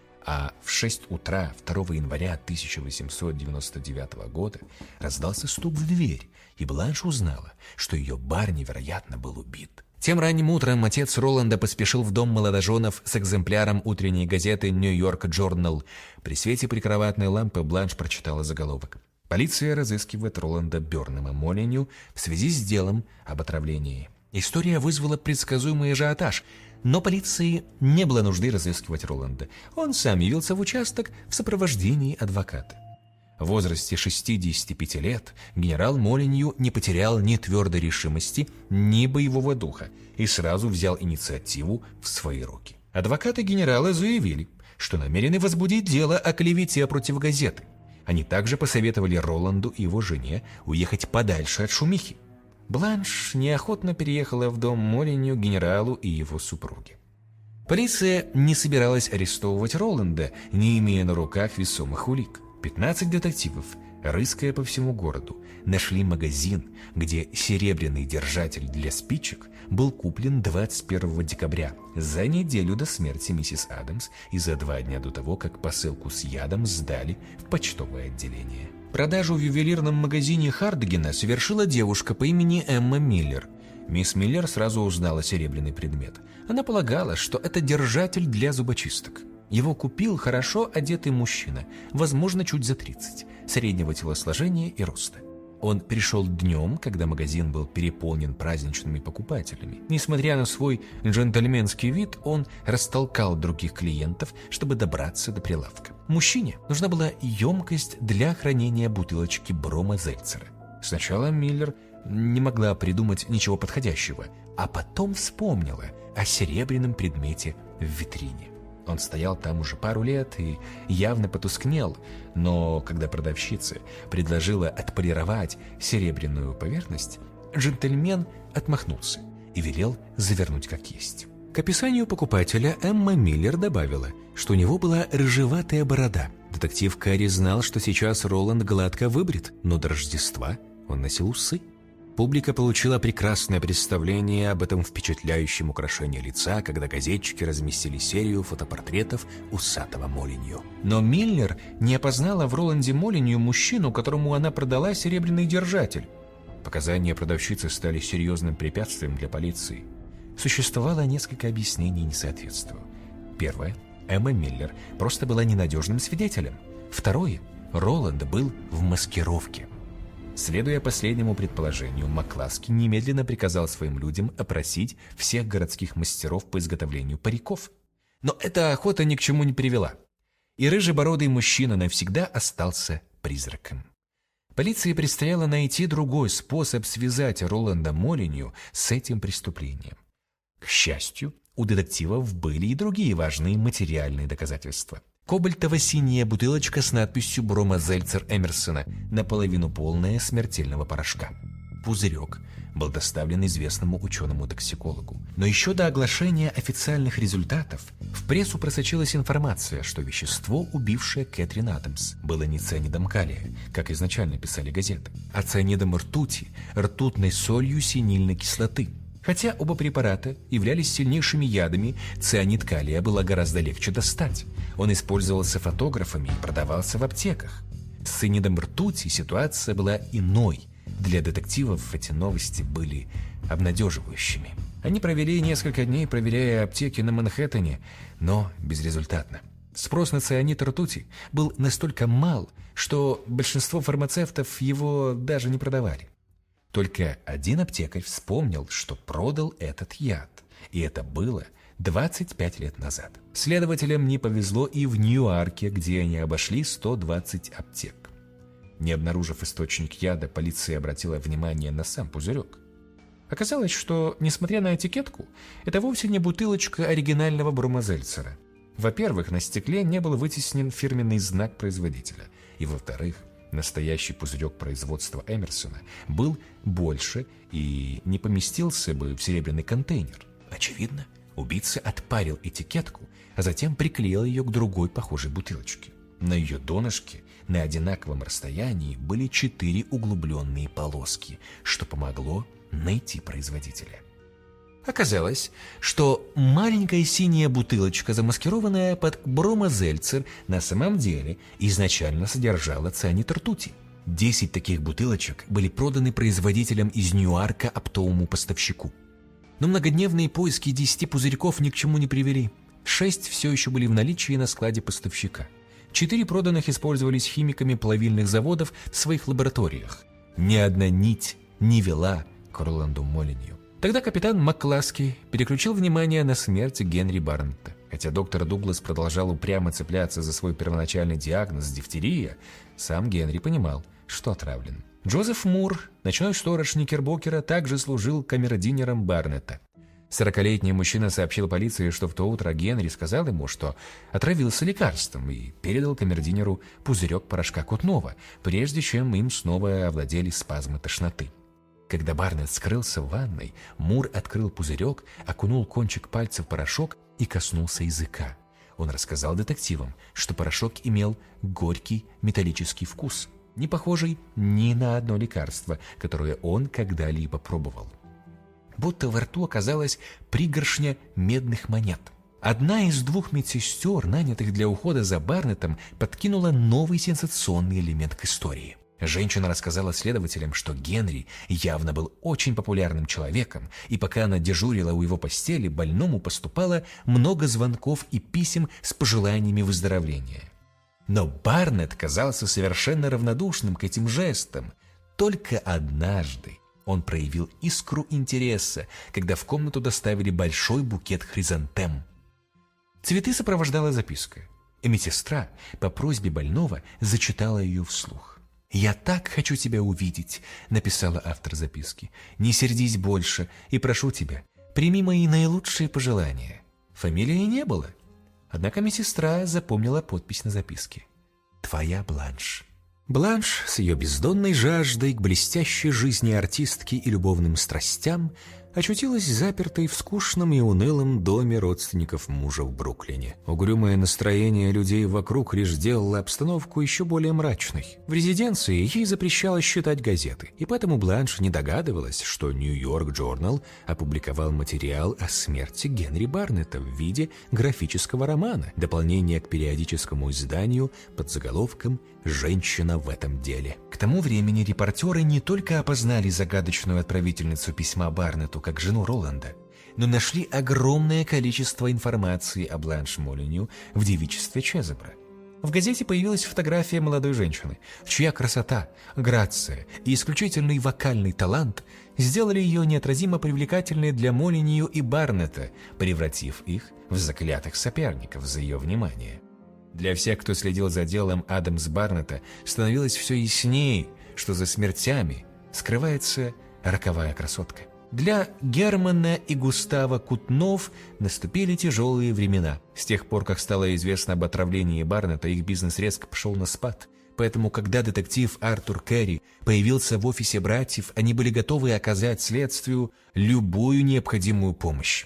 [SPEAKER 1] А в шесть утра второго января тысяча восемьсот девяносто девятого года раздался стук в дверь, и Бланш узнала, что ее Барни, вероятно, был убит. Тем ранним утром отец Роланда поспешил в дом молодоженов с экземпляром утренней газеты «Нью-Йорк Джорнал». При свете прикроватной лампы Бланш прочитала заголовок. Полиция разыскивает Роланда Бёрнема Молинью в связи с делом об отравлении. История вызвала предсказуемый ажиотаж, но полиции не было нужды разыскивать Роланда. Он сам явился в участок в сопровождении адвоката. В возрасте шестидесяти пяти лет генерал Молинью не потерял ни твердой решимости, ни боевого духа и сразу взял инициативу в свои руки. Адвокаты генерала заявили, что намерены возбудить дело о клевете против газеты. Они также посоветовали Роланду и его жене уехать подальше от шумихи. Бланш неохотно переехала в дом Молинью генералу и его супруге. Полиция не собиралась арестовывать Роланда, не имея на руках весомых улик. пятнадцать детективов, рыская по всему городу, нашли магазин, где серебряный держатель для спичек был куплен двадцать первого декабря, за неделю до смерти миссис Адамс и за два дня до того, как посылку с ядом сдали в почтовое отделение. Продажу в ювелирном магазине Хардегена совершила девушка по имени Эмма Миллер. Мисс Миллер сразу узнала серебряный предмет. Она полагала, что это держатель для зубочисток. Его купил хорошо одетый мужчина, возможно, чуть за тридцать, среднего телосложения и роста. Он пришел днем, когда магазин был переполнен праздничными покупателями. Несмотря на свой джентльменский вид, он растолкал других клиентов, чтобы добраться до прилавка. Мужчине нужна была емкость для хранения бутылочки Брома Зельцера. Сначала Миллер не могла придумать ничего подходящего, а потом вспомнила о серебряном предмете в витрине. Он стоял там уже пару лет и явно потускнел, но когда продавщица предложила отполировать серебряную поверхность, джентльмен отмахнулся и велел завернуть как есть. К описанию покупателя Эмма Миллер добавила, что у него была рыжеватая борода. Детектив Кэрри знал, что сейчас Роланд гладко выбрит, но до Рождества он носил усы. Публика получила прекрасное представление об этом впечатляющем украшении лица, когда газетчики разместили серию фотопортретов усатого Молинью. Но Миллер не опознала в Роланде Молинью мужчину, которому она продала серебряный держатель. Показания продавщицы стали серьезным препятствием для полиции. Существовало несколько объяснений несоответствия. Первое. Эмма Миллер просто была ненадежным свидетелем. Второе. Роланд был в маскировке. Следуя последнему предположению, Макласки немедленно приказал своим людям опросить всех городских мастеров по изготовлению париков. Но эта охота ни к чему не привела, и рыжебородый мужчина навсегда остался призраком. Полиции предстояло найти другой способ связать Роланда Молинью с этим преступлением. К счастью, у детективов были и другие важные материальные доказательства. Кобальтово-синяя бутылочка с надписью «Бромозельцер Эмерсона», наполовину полная смертельного порошка. Пузырек был доставлен известному ученому-токсикологу. Но еще до оглашения официальных результатов в прессу просочилась информация, что вещество, убившее Кэтрин Адамс, было не цианидом калия, как изначально писали газеты, а цианидом ртути, ртутной солью синильной кислоты. Хотя оба препарата являлись сильнейшими ядами, цианид калия было гораздо легче достать. Он использовался фотографами и продавался в аптеках. С цианидом ртути ситуация была иной. Для детективов эти новости были обнадеживающими. Они провели несколько дней, проверяя аптеки на Манхэттене, но безрезультатно. Спрос на цианид ртути был настолько мал, что большинство фармацевтов его даже не продавали. Только один аптекарь вспомнил, что продал этот яд, и это было двадцать пять лет назад. Следователям не повезло и в Ньюарке, где они обошли сто двадцать аптек. Не обнаружив источник яда, полиция обратила внимание на сам пузырек. Оказалось, что, несмотря на этикетку, это вовсе не бутылочка оригинального бромозельцера. Во-первых, на стекле не был вытеснен фирменный знак производителя, и, во-вторых, настоящий пузырек производства Эмерсона был больше и не поместился бы в серебряный контейнер. Очевидно, убийца отпарил этикетку, а затем приклеил ее к другой похожей бутылочке. На ее донышке на одинаковом расстоянии были четыре углубленные полоски, что помогло найти производителя. Оказалось, что маленькая синяя бутылочка, замаскированная под бромозельцер, на самом деле изначально содержала цианид ртути. Десять таких бутылочек были проданы производителям из Ньюарка оптовому поставщику. Но многодневные поиски десяти пузырьков ни к чему не привели. Шесть все еще были в наличии на складе поставщика. Четыре проданных использовались химиками плавильных заводов в своих лабораториях. Ни одна нить не вела к Роланду Молинью. Тогда капитан Макласки переключил внимание на смерть Генри Барнетта. Хотя доктор Дуглас продолжал упрямо цепляться за свой первоначальный диагноз дифтерия, сам Генри понимал, что отравлен. Джозеф Мур, ночной сторож Никербокера, также служил камердинером Барнетта. Сорокалетний мужчина сообщил полиции, что в то утро Генри сказал ему, что отравился лекарством, и передал камердинеру пузырек порошка Кутнова, прежде чем им снова овладели спазмы тошноты. Когда Барнетт скрылся в ванной, Мур открыл пузырек, окунул кончик пальца в порошок и коснулся языка. Он рассказал детективам, что порошок имел горький металлический вкус, не похожий ни на одно лекарство, которое он когда-либо пробовал. Будто во рту оказалась пригоршня медных монет. Одна из двух медсестер, нанятых для ухода за Барнеттом, подкинула новый сенсационный элемент к истории. Женщина рассказала следователям, что Генри явно был очень популярным человеком, и пока она дежурила у его постели, больному поступало много звонков и писем с пожеланиями выздоровления. Но Барнетт казался совершенно равнодушным к этим жестам. Только однажды он проявил искру интереса, когда в комнату доставили большой букет хризантем. Цветы сопровождала записка, и медсестра по просьбе больного зачитала ее вслух. «Я так хочу тебя увидеть», — написала автор записки. «Не сердись больше и прошу тебя, прими мои наилучшие пожелания». Фамилии не было. Однако медсестра запомнила подпись на записке: «Твоя Бланш». Бланш с ее бездонной жаждой к блестящей жизни артистки и любовным страстям очутилась запертой в скучном и унылом доме родственников мужа в Бруклине. Угрюмое настроение людей вокруг лишь делало обстановку еще более мрачной. В резиденции ей запрещалось читать газеты, и поэтому Бланш не догадывалась, что Нью-Йорк Джорнал опубликовал материал о смерти Генри Барнетта в виде графического романа, дополнение к периодическому изданию под заголовком «Женщина в этом деле». К тому времени репортеры не только опознали загадочную отправительницу письма Барнетту как жену Роланда, но нашли огромное количество информации о Бланш Молинью в девичестве Чезебра. В газете появилась фотография молодой женщины, чья красота, грация и исключительный вокальный талант сделали ее неотразимо привлекательной для Молинью и Барнетта, превратив их в заклятых соперников за ее внимание. Для всех, кто следил за делом Адамс Барнетта, становилось все яснее, что за смертями скрывается роковая красотка. Для Германа и Густава Кутнов наступили тяжелые времена. С тех пор, как стало известно об отравлении Барнетта, их бизнес резко пошел на спад. Поэтому, когда детектив Артур Керри появился в офисе братьев, они были готовы оказать следствию любую необходимую помощь.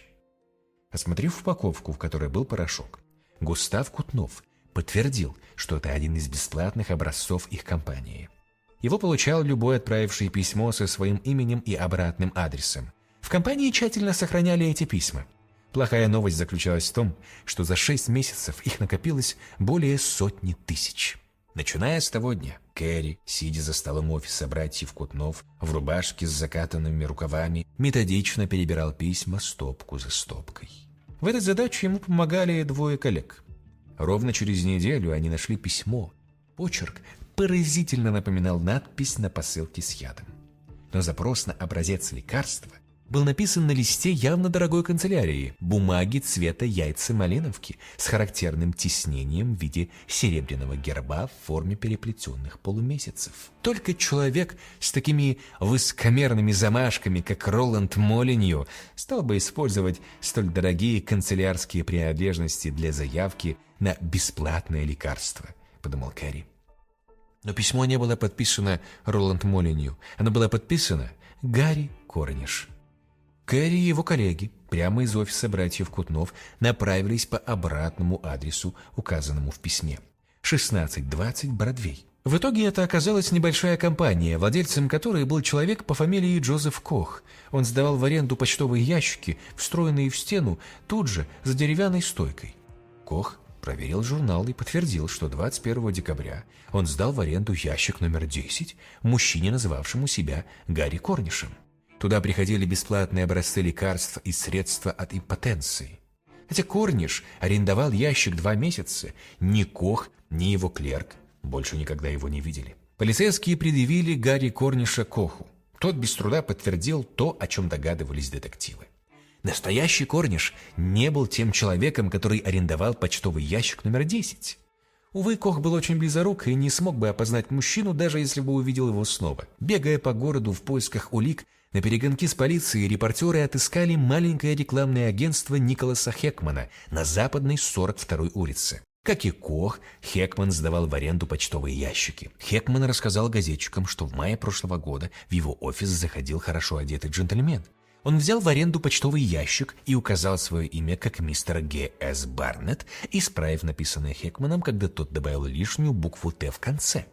[SPEAKER 1] Осмотрев упаковку, в которой был порошок, Густав Кутнов подтвердил, что это один из бесплатных образцов их компании. Его получал любой отправивший письмо со своим именем и обратным адресом. В компании тщательно сохраняли эти письма. Плохая новость заключалась в том, что за шесть месяцев их накопилось более сотни тысяч. Начиная с того дня, Керри, сидя за столом офиса братьев Кутнов, в рубашке с закатанными рукавами, методично перебирал письма стопку за стопкой. В этой задаче ему помогали двое коллег. Ровно через неделю они нашли письмо. Почерк поразительно напоминал надпись на посылке с ядом. Но запрос на образец лекарства был написан на листе явно дорогой канцелярии, бумаги цвета яйца малиновки с характерным тиснением в виде серебряного герба в форме переплетенных полумесяцев. Только человек с такими высокомерными замашками, как Роланд Молинью, стал бы использовать столь дорогие канцелярские принадлежности для заявки на бесплатное лекарство, подумал Керри. Но письмо не было подписано Роланд Молинью, оно было подписано Гарри Корниш. Керри и его коллеги прямо из офиса братьев Кутнов направились по обратному адресу, указанному в письме. шестнадцать двадцать Бродвей. В итоге это оказалась небольшая компания, владельцем которой был человек по фамилии Джозеф Кох. Он сдавал в аренду почтовые ящики, встроенные в стену, тут же, за деревянной стойкой. Кох проверил журнал и подтвердил, что двадцать первого декабря он сдал в аренду ящик номер десять мужчине, называвшему себя Гарри Корнишем. Туда приходили бесплатные образцы лекарств и средства от импотенции. Хотя Корниш арендовал ящик два месяца, ни Кох, ни его клерк больше никогда его не видели. Полицейские предъявили Гарри Корниша Коху. Тот без труда подтвердил то, о чем догадывались детективы. Настоящий Корниш не был тем человеком, который арендовал почтовый ящик номер десять. Увы, Кох был очень близорук и не смог бы опознать мужчину, даже если бы увидел его снова. Бегая по городу в поисках улик, на перегонки с полицией репортеры отыскали маленькое рекламное агентство Николаса Хекмана на западной сорок второй улице. Как и Кох, Хекман сдавал в аренду почтовые ящики. Хекман рассказал газетчикам, что в мае прошлого года в его офис заходил хорошо одетый джентльмен. Он взял в аренду почтовый ящик и указал свое имя как мистер Г С Барнетт, исправив написанное Хекманом, когда тот добавил лишнюю букву «Т» в конце.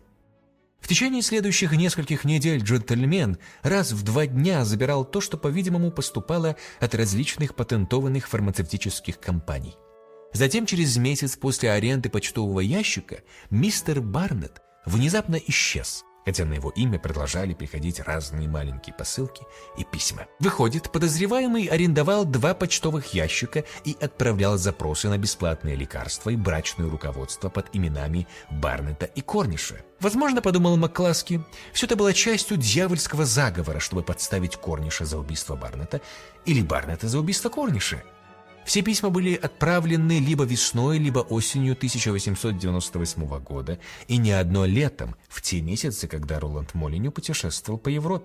[SPEAKER 1] В течение следующих нескольких недель джентльмен раз в два дня забирал то, что, по-видимому, поступало от различных патентованных фармацевтических компаний. Затем, через месяц после аренды почтового ящика, мистер Барнетт внезапно исчез, хотя на его имя продолжали приходить разные маленькие посылки и письма. Выходит, подозреваемый арендовал два почтовых ящика и отправлял запросы на бесплатные лекарства и брачное руководство под именами Барнетта и Корниша. Возможно, подумал Маккласки, все это было частью дьявольского заговора, чтобы подставить Корниша за убийство Барнетта или Барнетта за убийство Корниша. Все письма были отправлены либо весной, либо осенью тысяча восемьсот девяносто восьмого года, и не одно летом, в те месяцы, когда Роланд Молинью путешествовал по Европе.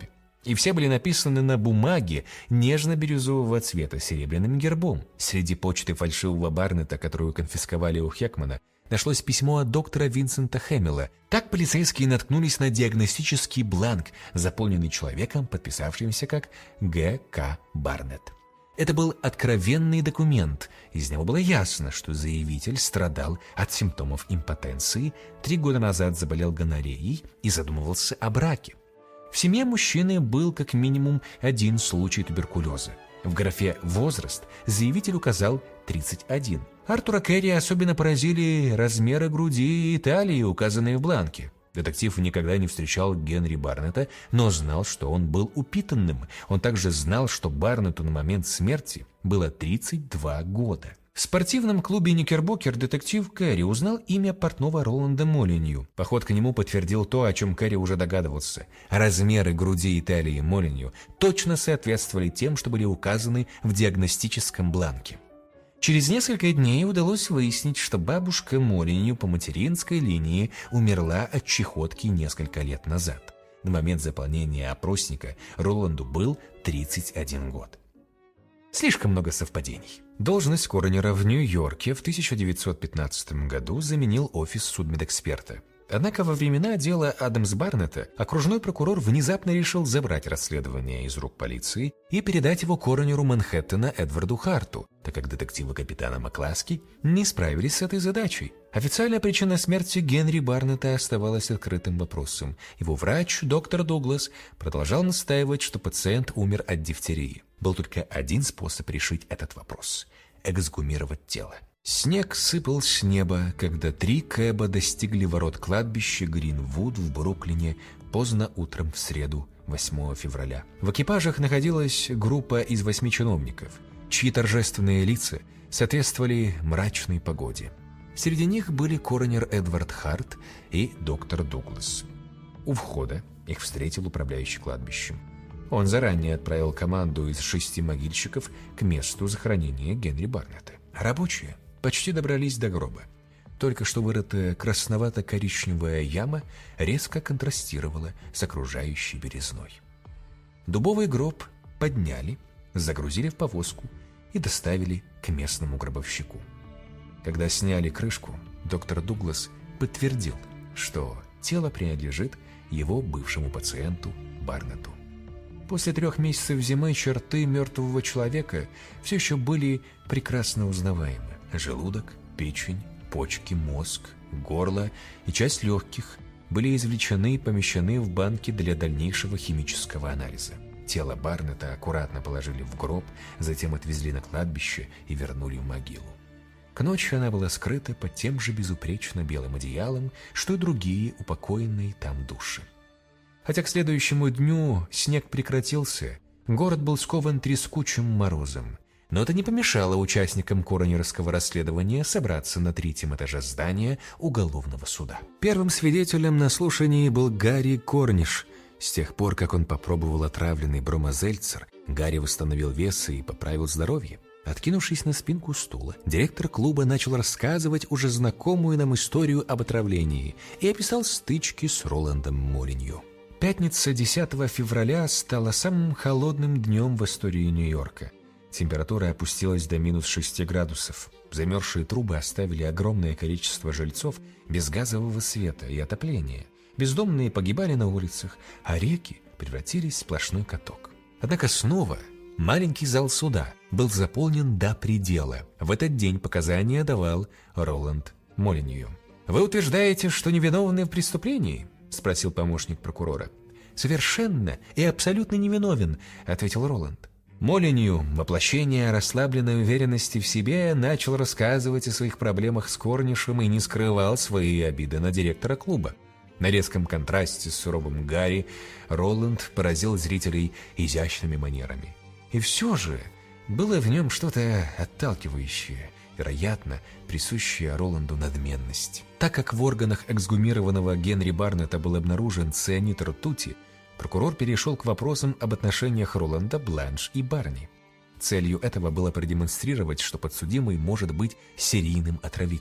[SPEAKER 1] И все были написаны на бумаге нежно-бирюзового цвета с серебряным гербом. Среди почты фальшивого Барнета, которую конфисковали у Хекмана, нашлось письмо от доктора Винсента Хэмилла. Так полицейские наткнулись на диагностический бланк, заполненный человеком, подписавшимся как Г К Барнет. Это был откровенный документ. Из него было ясно, что заявитель страдал от симптомов импотенции, три года назад заболел гонореей и задумывался о браке. В семье мужчины был как минимум один случай туберкулеза. В графе «возраст» заявитель указал тридцать один. Артура Керри особенно поразили размеры груди и талии, указанные в бланке. Детектив никогда не встречал Генри Барнета, но знал, что он был упитанным. Он также знал, что Барнету на момент смерти было тридцать два года. В спортивном клубе «Никербокер» детектив Керри узнал имя портного Роланда Молинью. Поход к нему подтвердил то, о чем Керри уже догадывался. Размеры груди и талии Молинью точно соответствовали тем, что были указаны в диагностическом бланке. Через несколько дней удалось выяснить, что бабушка Молинью по материнской линии умерла от чехотки несколько лет назад. На момент заполнения опросника Роланду был тридцать один год. Слишком много совпадений. Должность коронера в Нью-Йорке в тысяча девятьсот пятнадцатом году заменил офис судмедэксперта. Однако во времена дела Адамс-Барнета окружной прокурор внезапно решил забрать расследование из рук полиции и передать его коронеру Манхэттена Эдварду Харту, так как детективы капитана Макласки не справились с этой задачей. Официальная причина смерти Генри Барнета оставалась открытым вопросом. Его врач, доктор Дуглас, продолжал настаивать, что пациент умер от дифтерии. Был только один способ решить этот вопрос – эксгумировать тело. Снег сыпал с неба, когда три кэба достигли ворот кладбища Гринвуд в Бруклине поздно утром в среду, восьмого февраля. В экипажах находилась группа из восьми чиновников, чьи торжественные лица соответствовали мрачной погоде. Среди них были коронер Эдвард Харт и доктор Дуглас. У входа их встретил управляющий кладбищем. Он заранее отправил команду из шести могильщиков к месту захоронения Генри Барнета. Рабочие почти добрались до гроба. Только что вырытая красновато-коричневая яма резко контрастировала с окружающей березной. Дубовый гроб подняли, загрузили в повозку и доставили к местному гробовщику. Когда сняли крышку, доктор Дуглас подтвердил, что тело принадлежит его бывшему пациенту Барнету. После трех месяцев зимы черты мертвого человека все еще были прекрасно узнаваемы. Желудок, печень, почки, мозг, горло и часть легких были извлечены и помещены в банки для дальнейшего химического анализа. Тело Барнета аккуратно положили в гроб, затем отвезли на кладбище и вернули в могилу. К ночи она была скрыта под тем же безупречно белым одеялом, что и другие упокоенные там души. Хотя к следующему дню снег прекратился, город был скован трескучим морозом. Но это не помешало участникам коронерского расследования собраться на третьем этаже здания уголовного суда. Первым свидетелем на слушании был Гарри Корниш. С тех пор, как он попробовал отравленный бромозельцер, Гарри восстановил вес и поправил здоровье. Откинувшись на спинку стула, директор клуба начал рассказывать уже знакомую нам историю об отравлении и описал стычки с Роландом Молинью. Пятница десятого февраля стала самым холодным днем в истории Нью-Йорка. Температура опустилась до минус шести градусов. Замерзшие трубы оставили огромное количество жильцов без газового света и отопления. Бездомные погибали на улицах, а реки превратились в сплошной каток. Однако снова маленький зал суда был заполнен до предела. В этот день показания давал Роланд Молинью. «Вы утверждаете, что невиновны в преступлении?» — спросил помощник прокурора. «Совершенно и абсолютно невиновен», — ответил Роланд. Молинью, воплощение расслабленной уверенности в себе, начал рассказывать о своих проблемах с Корнишем и не скрывал свои обиды на директора клуба. На резком контрасте с суровым Гарри Роланд поразил зрителей изящными манерами. И все же было в нем что-то отталкивающее, вероятно, присущее Роланду надменность. Так как в органах эксгумированного Генри Барнета был обнаружен цианид ртути, прокурор перешел к вопросам об отношениях Роланда, Бланш и Барни. Целью этого было продемонстрировать, что подсудимый может быть серийным отравителем.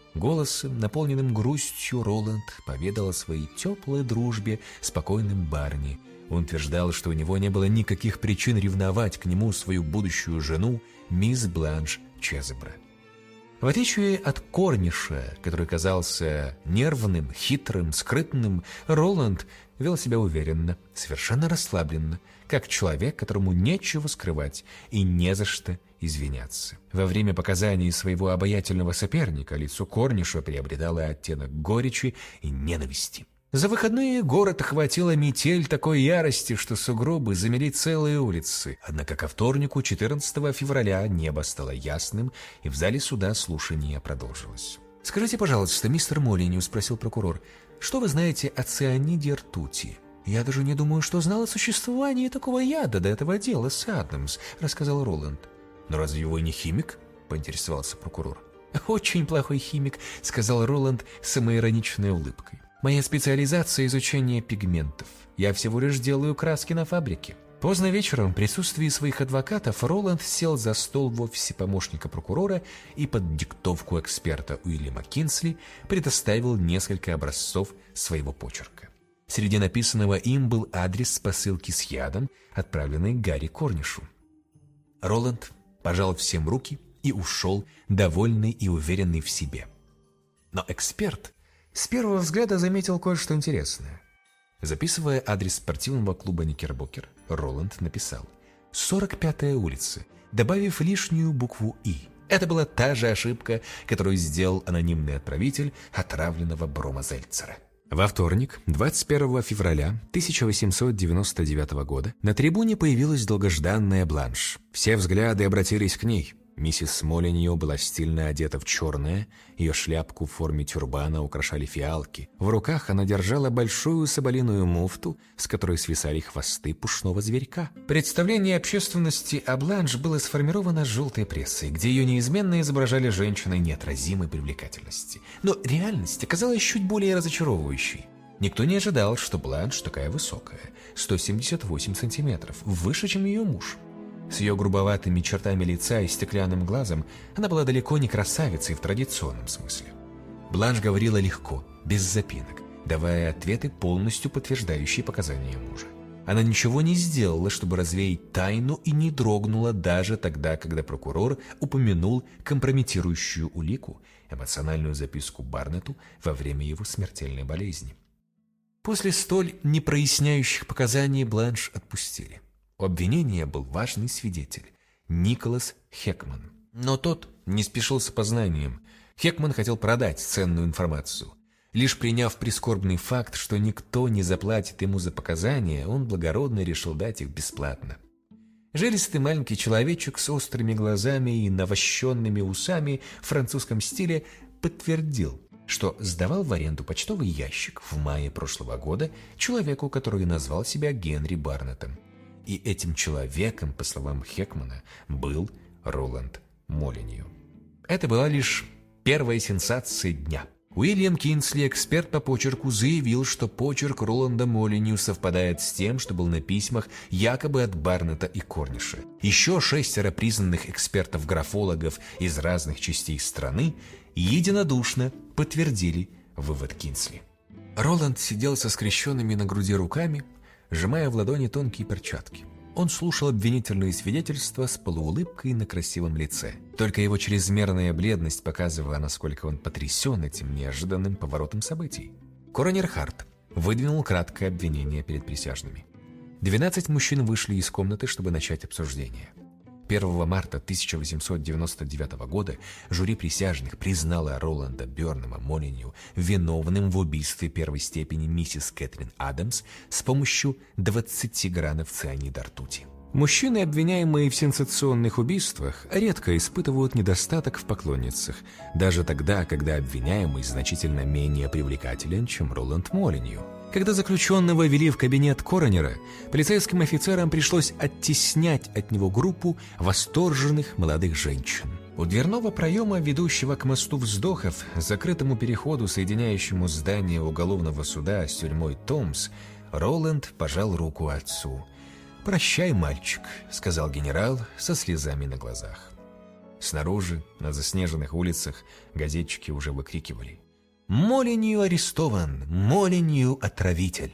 [SPEAKER 1] Голосом, наполненным грустью, Роланд поведал о своей теплой дружбе с покойным Барни. Он утверждал, что у него не было никаких причин ревновать к нему свою будущую жену, мисс Бланш Чезебра. В отличие от Корниша, который казался нервным, хитрым, скрытным, Роланд вел себя уверенно, совершенно расслабленно, как человек, которому нечего скрывать и не за что извиняться. Во время показаний своего обаятельного соперника лицо Корниша приобретало оттенок горечи и ненависти. За выходные город охватила метель такой ярости, что сугробы замели целые улицы. Однако ко вторнику, четырнадцатого февраля, небо стало ясным, и в зале суда слушание продолжилось. «Скажите, пожалуйста, мистер Молинью, — спросил прокурор, — что вы знаете о цианиде ртути?» «Я даже не думаю, что знал о существовании такого яда до этого дела с Адамс», — рассказал Роланд. «Но разве вы не химик?» — поинтересовался прокурор. «Очень плохой химик», — сказал Роланд с самоироничной улыбкой. «Моя специализация — изучение пигментов. Я всего лишь делаю краски на фабрике». Поздно вечером в присутствии своих адвокатов Роланд сел за стол в офисе помощника прокурора и под диктовку эксперта Уильяма Кинсли предоставил несколько образцов своего почерка. Среди написанного им был адрес посылки с ядом, отправленной Гарри Корнишу. Роланд пожал всем руки и ушел, довольный и уверенный в себе. Но эксперт с первого взгляда заметил кое-что интересное. Записывая адрес спортивного клуба «Никербокер», Роланд написал «сорок пятая улица», добавив лишнюю букву «и». Это была та же ошибка, которую сделал анонимный отправитель отравленного Брома Зельцера. Во вторник, двадцать первого февраля тысяча восемьсот девяносто девятого года, на трибуне появилась долгожданная Бланш. Все взгляды обратились к ней. Миссис Молинью была стильно одета в черное, ее шляпку в форме тюрбана украшали фиалки. В руках она держала большую соболиную муфту, с которой свисали хвосты пушного зверька. Представление общественности о Бланш было сформировано желтой прессой, где ее неизменно изображали женщиной неотразимой привлекательности. Но реальность оказалась чуть более разочаровывающей. Никто не ожидал, что Бланш такая высокая, сто семьдесят восемь сантиметров, выше, чем ее муж. С ее грубоватыми чертами лица и стеклянным глазом она была далеко не красавицей в традиционном смысле. Бланш говорила легко, без запинок, давая ответы, полностью подтверждающие показания мужа. Она ничего не сделала, чтобы развеять тайну, и не дрогнула даже тогда, когда прокурор упомянул компрометирующую улику, эмоциональную записку Барнетту во время его смертельной болезни. После столь непроясняющих показаний Бланш отпустили. У обвинения был важный свидетель – Николас Хекман. Но тот не спешил с опознанием. Хекман хотел продать ценную информацию. Лишь приняв прискорбный факт, что никто не заплатит ему за показания, он благородно решил дать их бесплатно. Жилистый маленький человечек с острыми глазами и навощенными усами в французском стиле подтвердил, что сдавал в аренду почтовый ящик в мае прошлого года человеку, который назвал себя Генри Барнеттом. И этим человеком, по словам Хекмана, был Роланд Молинью. Это была лишь первая сенсация дня. Уильям Кинсли, эксперт по почерку, заявил, что почерк Роланда Молинью совпадает с тем, что был на письмах якобы от Барнетта и Корниша. Еще шестеро признанных экспертов-графологов из разных частей страны единодушно подтвердили вывод Кинсли. Роланд сидел со скрещенными на груди руками, сжимая в ладони тонкие перчатки. Он слушал обвинительные свидетельства с полуулыбкой на красивом лице. Только его чрезмерная бледность показывала, насколько он потрясен этим неожиданным поворотом событий. Коронер Харт выдвинул краткое обвинение перед присяжными. Двенадцать мужчин вышли из комнаты, чтобы начать обсуждение. первого марта тысяча восемьсот девяносто девятого года жюри присяжных признало Роланда Бернама Молинью виновным в убийстве первой степени миссис Кэтрин Адамс с помощью двадцати гранов цианида ртути. Мужчины, обвиняемые в сенсационных убийствах, редко испытывают недостаток в поклонницах, даже тогда, когда обвиняемый значительно менее привлекателен, чем Роланд Молинью. Когда заключенного вели в кабинет коронера, полицейским офицерам пришлось оттеснять от него группу восторженных молодых женщин. У дверного проема, ведущего к мосту вздохов, закрытому переходу, соединяющему здание уголовного суда с тюрьмой Томс, Роланд пожал руку отцу. «Прощай, мальчик», — сказал генерал со слезами на глазах. Снаружи, на заснеженных улицах, газетчики уже выкрикивали: «Молинью арестован! Молинью отравитель!»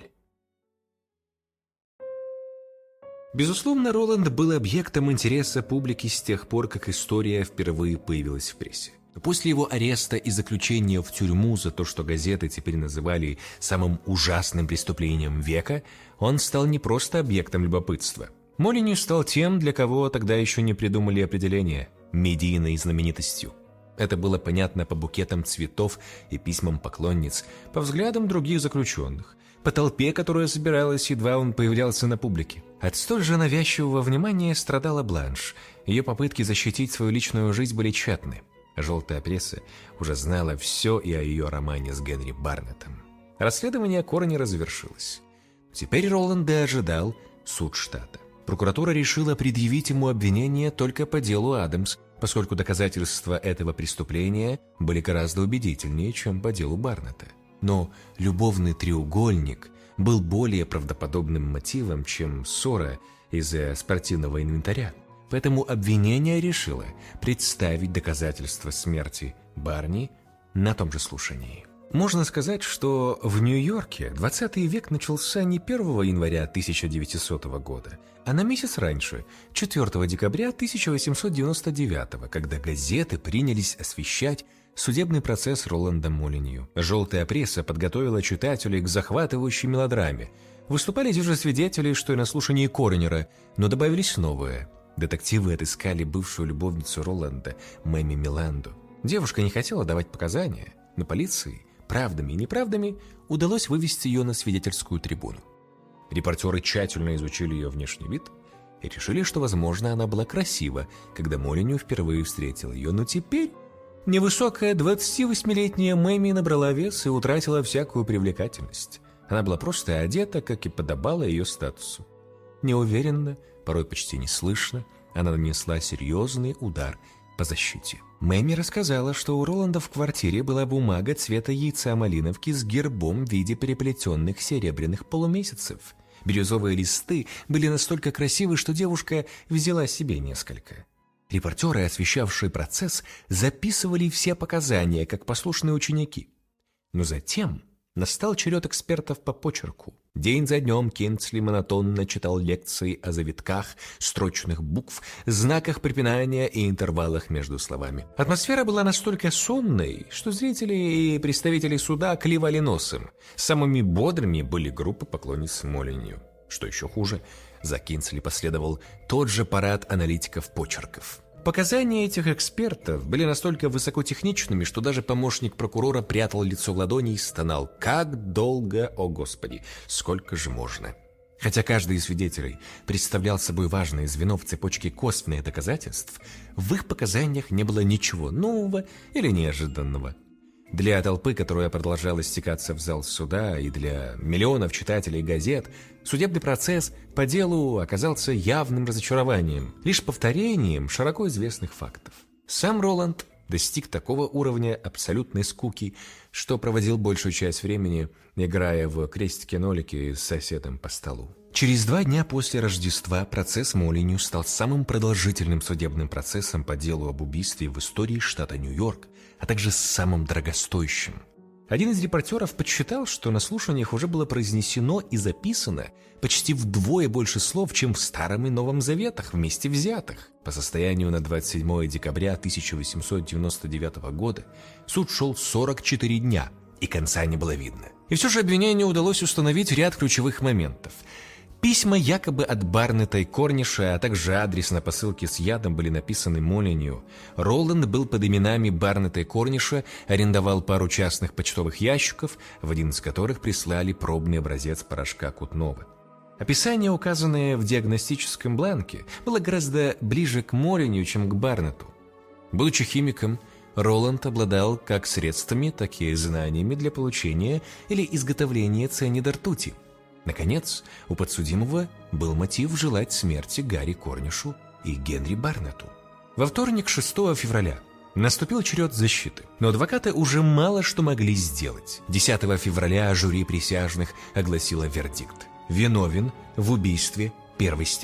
[SPEAKER 1] Безусловно, Роланд был объектом интереса публики с тех пор, как история впервые появилась в прессе. После его ареста и заключения в тюрьму за то, что газеты теперь называли самым ужасным преступлением века, он стал не просто объектом любопытства. Молинью стал тем, для кого тогда еще не придумали определение – медийной знаменитостью. Это было понятно по букетам цветов и письмам поклонниц, по взглядам других заключенных, по толпе, которая собиралась, едва он появлялся на публике. От столь же навязчивого внимания страдала Бланш. Ее попытки защитить свою личную жизнь были тщетны. Желтая пресса уже знала все и о ее романе с Генри Барнеттом. Расследование Корнера завершилось. Теперь Роланда ожидал суд штата. Прокуратура решила предъявить ему обвинение только по делу Адамс, поскольку доказательства этого преступления были гораздо убедительнее, чем по делу Барнетта. Но любовный треугольник был более правдоподобным мотивом, чем ссора из-за спортивного инвентаря. Поэтому обвинение решило представить доказательства смерти Барни на том же слушании. Можно сказать, что в Нью-Йорке двадцатый век начался не первого января тысяча девятисотого года, а на месяц раньше, четвёртого декабря тысяча восемьсот девяносто девятого, когда газеты принялись освещать судебный процесс Роланда Молинью. Желтая пресса подготовила читателей к захватывающей мелодраме. Выступали те же свидетели, что и на слушании Корнера, но добавились новые. Детективы отыскали бывшую любовницу Роланда, Мэми Миланду. Девушка не хотела давать показания, но полиции правдами и неправдами удалось вывести ее на свидетельскую трибуну. Репортеры тщательно изучили ее внешний вид и решили, что, возможно, она была красива, когда Молинью впервые встретил ее, но теперь невысокая двадцативосьмилетняя Мэми набрала вес и утратила всякую привлекательность. Она была просто одета, как и подобало ее статусу. Неуверенно, порой почти неслышно, она нанесла серьезный удар по защите. Мэми рассказала, что у Роланда в квартире была бумага цвета яйца малиновки с гербом в виде переплетенных серебряных полумесяцев. Бирюзовые листы были настолько красивы, что девушка взяла себе несколько. Репортеры, освещавшие процесс, записывали все показания, как послушные ученики. Но затем настал черед экспертов по почерку. День за днем Кинсли монотонно читал лекции о завитках, строчных букв, знаках препинания и интервалах между словами. Атмосфера была настолько сонной, что зрители и представители суда клевали носом. Самыми бодрыми были группы поклонниц Молинью. Что еще хуже, за Кинсли последовал тот же парад аналитиков-почерков. Показания этих экспертов были настолько высокотехничными, что даже помощник прокурора прятал лицо в ладони и стонал: «Как долго, о господи, сколько же можно!» Хотя каждый из свидетелей представлял собой важное звено в цепочке косвенных доказательств, в их показаниях не было ничего нового или неожиданного. Для толпы, которая продолжала стекаться в зал суда, и для миллионов читателей газет, судебный процесс по делу оказался явным разочарованием, лишь повторением широко известных фактов. Сам Роланд достиг такого уровня абсолютной скуки, что проводил большую часть времени, играя в крестики-нолики с соседом по столу. Через два дня после Рождества процесс Молинью стал самым продолжительным судебным процессом по делу об убийстве в истории штата Нью-Йорк, а также самым дорогостоящим. Один из репортеров подсчитал, что на слушаниях уже было произнесено и записано почти вдвое больше слов, чем в Старом и Новом Заветах вместе взятых. По состоянию на двадцать седьмое декабря тысяча восемьсот девяносто девятого года суд шел сорок четыре дня, и конца не было видно. И все же обвинению удалось установить ряд ключевых моментов. Письма якобы от Барнетта и Корниша, а также адрес на посылке с ядом были написаны Молинью. Роланд был под именами Барнетта и Корниша, арендовал пару частных почтовых ящиков, в один из которых прислали пробный образец порошка кутного. Описание, указанное в диагностическом бланке, было гораздо ближе к Молинью, чем к Барнетту. Будучи химиком, Роланд обладал как средствами, так и знаниями для получения или изготовления цианида ртути. Наконец, у подсудимого был мотив желать смерти Гарри Корнишу и Генри Барнетту. Во вторник, шестого февраля, наступил черед защиты, но адвокаты уже мало что могли сделать. десятого февраля жюри присяжных огласило вердикт: виновен в убийстве первой степени.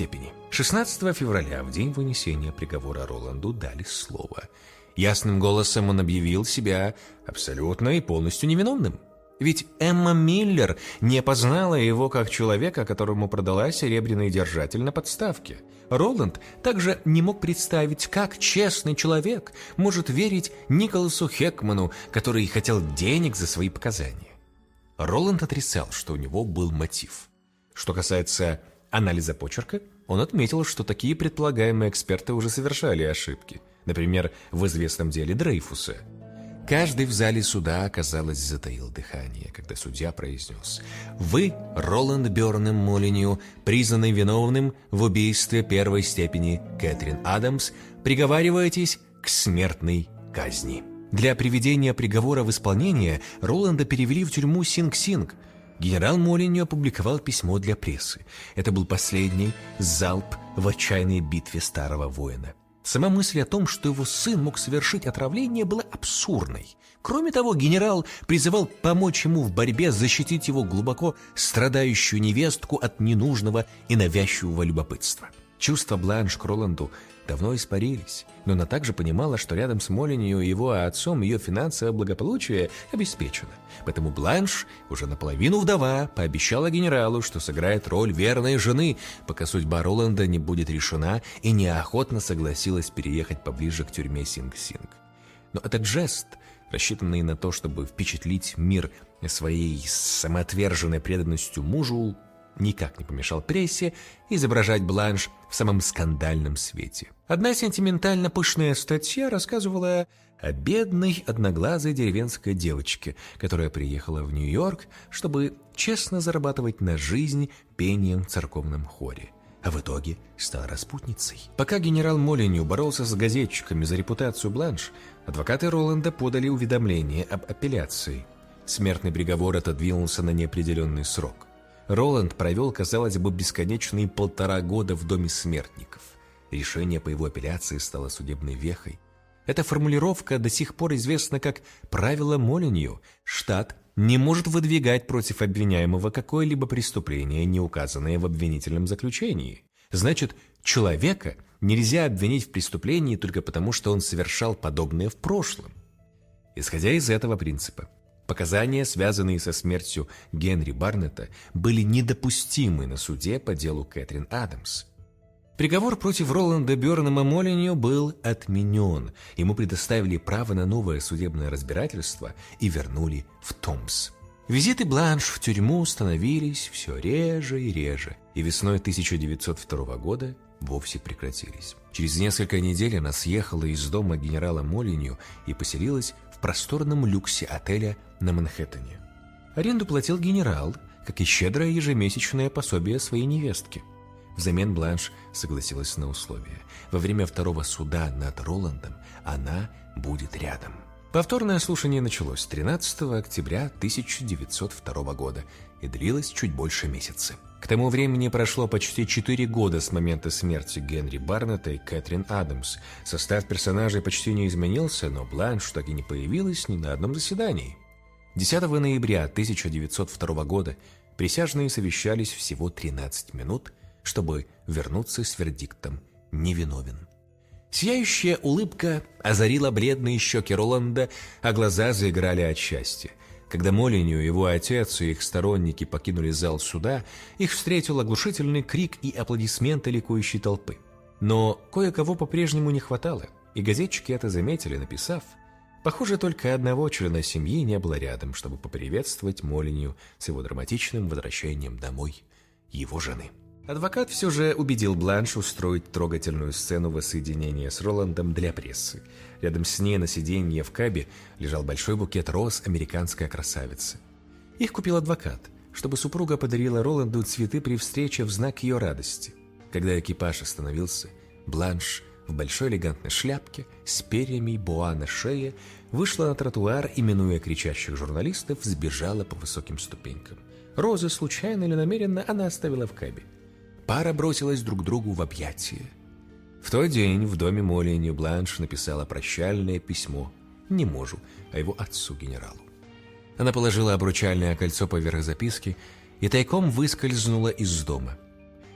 [SPEAKER 1] шестнадцатого февраля, в день вынесения приговора, Роланду дали слово. Ясным голосом он объявил себя абсолютно и полностью невиновным. Ведь Эмма Миллер не опознала его как человека, которому продала серебряный держатель на подставке. Роланд также не мог представить, как честный человек может верить Николасу Хекману, который хотел денег за свои показания. Роланд отрицал, что у него был мотив. Что касается анализа почерка, он отметил, что такие предполагаемые эксперты уже совершали ошибки. Например, в известном деле Дрейфуса. Каждый в зале суда, казалось, затаил дыхание, когда судья произнес: «Вы, Роланд Бёрнем Молинью, признанный виновным в убийстве первой степени Кэтрин Адамс, приговариваетесь к смертной казни». Для приведения приговора в исполнение Роланда перевели в тюрьму Синг-Синг. Генерал Молинью опубликовал письмо для прессы. Это был последний залп в отчаянной битве старого воина. Сама мысль о том, что его сын мог совершить отравление, была абсурдной. Кроме того, генерал призывал помочь ему в борьбе защитить его глубоко страдающую невестку от ненужного и навязчивого любопытства. Чувства Бланш к Роланду давно испарились, но она также понимала, что рядом с Молинью и его отцом ее финансовое благополучие обеспечено. Поэтому Бланш, уже наполовину вдова, пообещала генералу, что сыграет роль верной жены, пока судьба Роланда не будет решена, и неохотно согласилась переехать поближе к тюрьме Синг-Синг. Но этот жест, рассчитанный на то, чтобы впечатлить мир своей самоотверженной преданностью мужу, никак не помешал прессе изображать Бланш в самом скандальном свете. Одна сентиментально пышная статья рассказывала о бедной одноглазой деревенской девочке, которая приехала в Нью-Йорк, чтобы честно зарабатывать на жизнь пением в церковном хоре, а в итоге стала распутницей. Пока генерал Молинью боролся с газетчиками за репутацию Бланш, адвокаты Роланда подали уведомление об апелляции. Смертный приговор отодвинулся на неопределенный срок. Роланд провел, казалось бы, бесконечные полтора года в доме смертников. Решение по его апелляции стало судебной вехой. Эта формулировка до сих пор известна как «правило Молинью». Штат не может выдвигать против обвиняемого какое-либо преступление, не указанное в обвинительном заключении. Значит, человека нельзя обвинить в преступлении только потому, что он совершал подобное в прошлом. Исходя из этого принципа, показания, связанные со смертью Генри Барнетта, были недопустимы на суде по делу Кэтрин Адамс. Приговор против Роланда Бёрнема Молинью был отменен. Ему предоставили право на новое судебное разбирательство и вернули в Томс. Визиты Бланш в тюрьму становились все реже и реже, и весной тысяча девятьсот второго года вовсе прекратились. Через несколько недель она съехала из дома генерала Молинью и поселилась в просторном люксе отеля на Манхэттене. Аренду платил генерал, как и щедрое ежемесячное пособие своей невестке. Взамен Бланш согласилась на условия. Во время второго суда над Роландом она будет рядом. Повторное слушание началось тринадцатого октября тысяча девятьсот второго года и длилось чуть больше месяца. К тому времени прошло почти четыре года с момента смерти Генри Барнетта и Кэтрин Адамс. Состав персонажей почти не изменился, но Бланш так и не появилась ни на одном заседании. десятого ноября тысяча девятьсот второго года присяжные совещались всего тринадцать минут, чтобы вернуться с вердиктом «невиновен». Сияющая улыбка озарила бледные щеки Роланда, а глаза заиграли от счастья. Когда Молинью, его отец и их сторонники покинули зал суда, их встретил оглушительный крик и аплодисменты ликующей толпы. Но кое-кого по-прежнему не хватало, и газетчики это заметили, написав: «Похоже, только одного члена семьи не было рядом, чтобы поприветствовать Молинью с его драматичным возвращением домой его жены». Адвокат все же убедил Бланш устроить трогательную сцену воссоединения с Роландом для прессы. Рядом с ней на сиденье в кабе лежал большой букет роз американская красавица. Их купил адвокат, чтобы супруга подарила Роланду цветы при встрече в знак ее радости. Когда экипаж остановился, Бланш в большой элегантной шляпке с перьями боа на шее вышла на тротуар и, минуя кричащих журналистов, сбежала по высоким ступенькам. Розы, случайно или намеренно, она оставила в кабе. Пара бросилась друг другу в объятия. В тот день в доме Молинью Бланш написала прощальное письмо не мужу, а его отцу-генералу. Она положила обручальное кольцо поверх записки и тайком выскользнула из дома.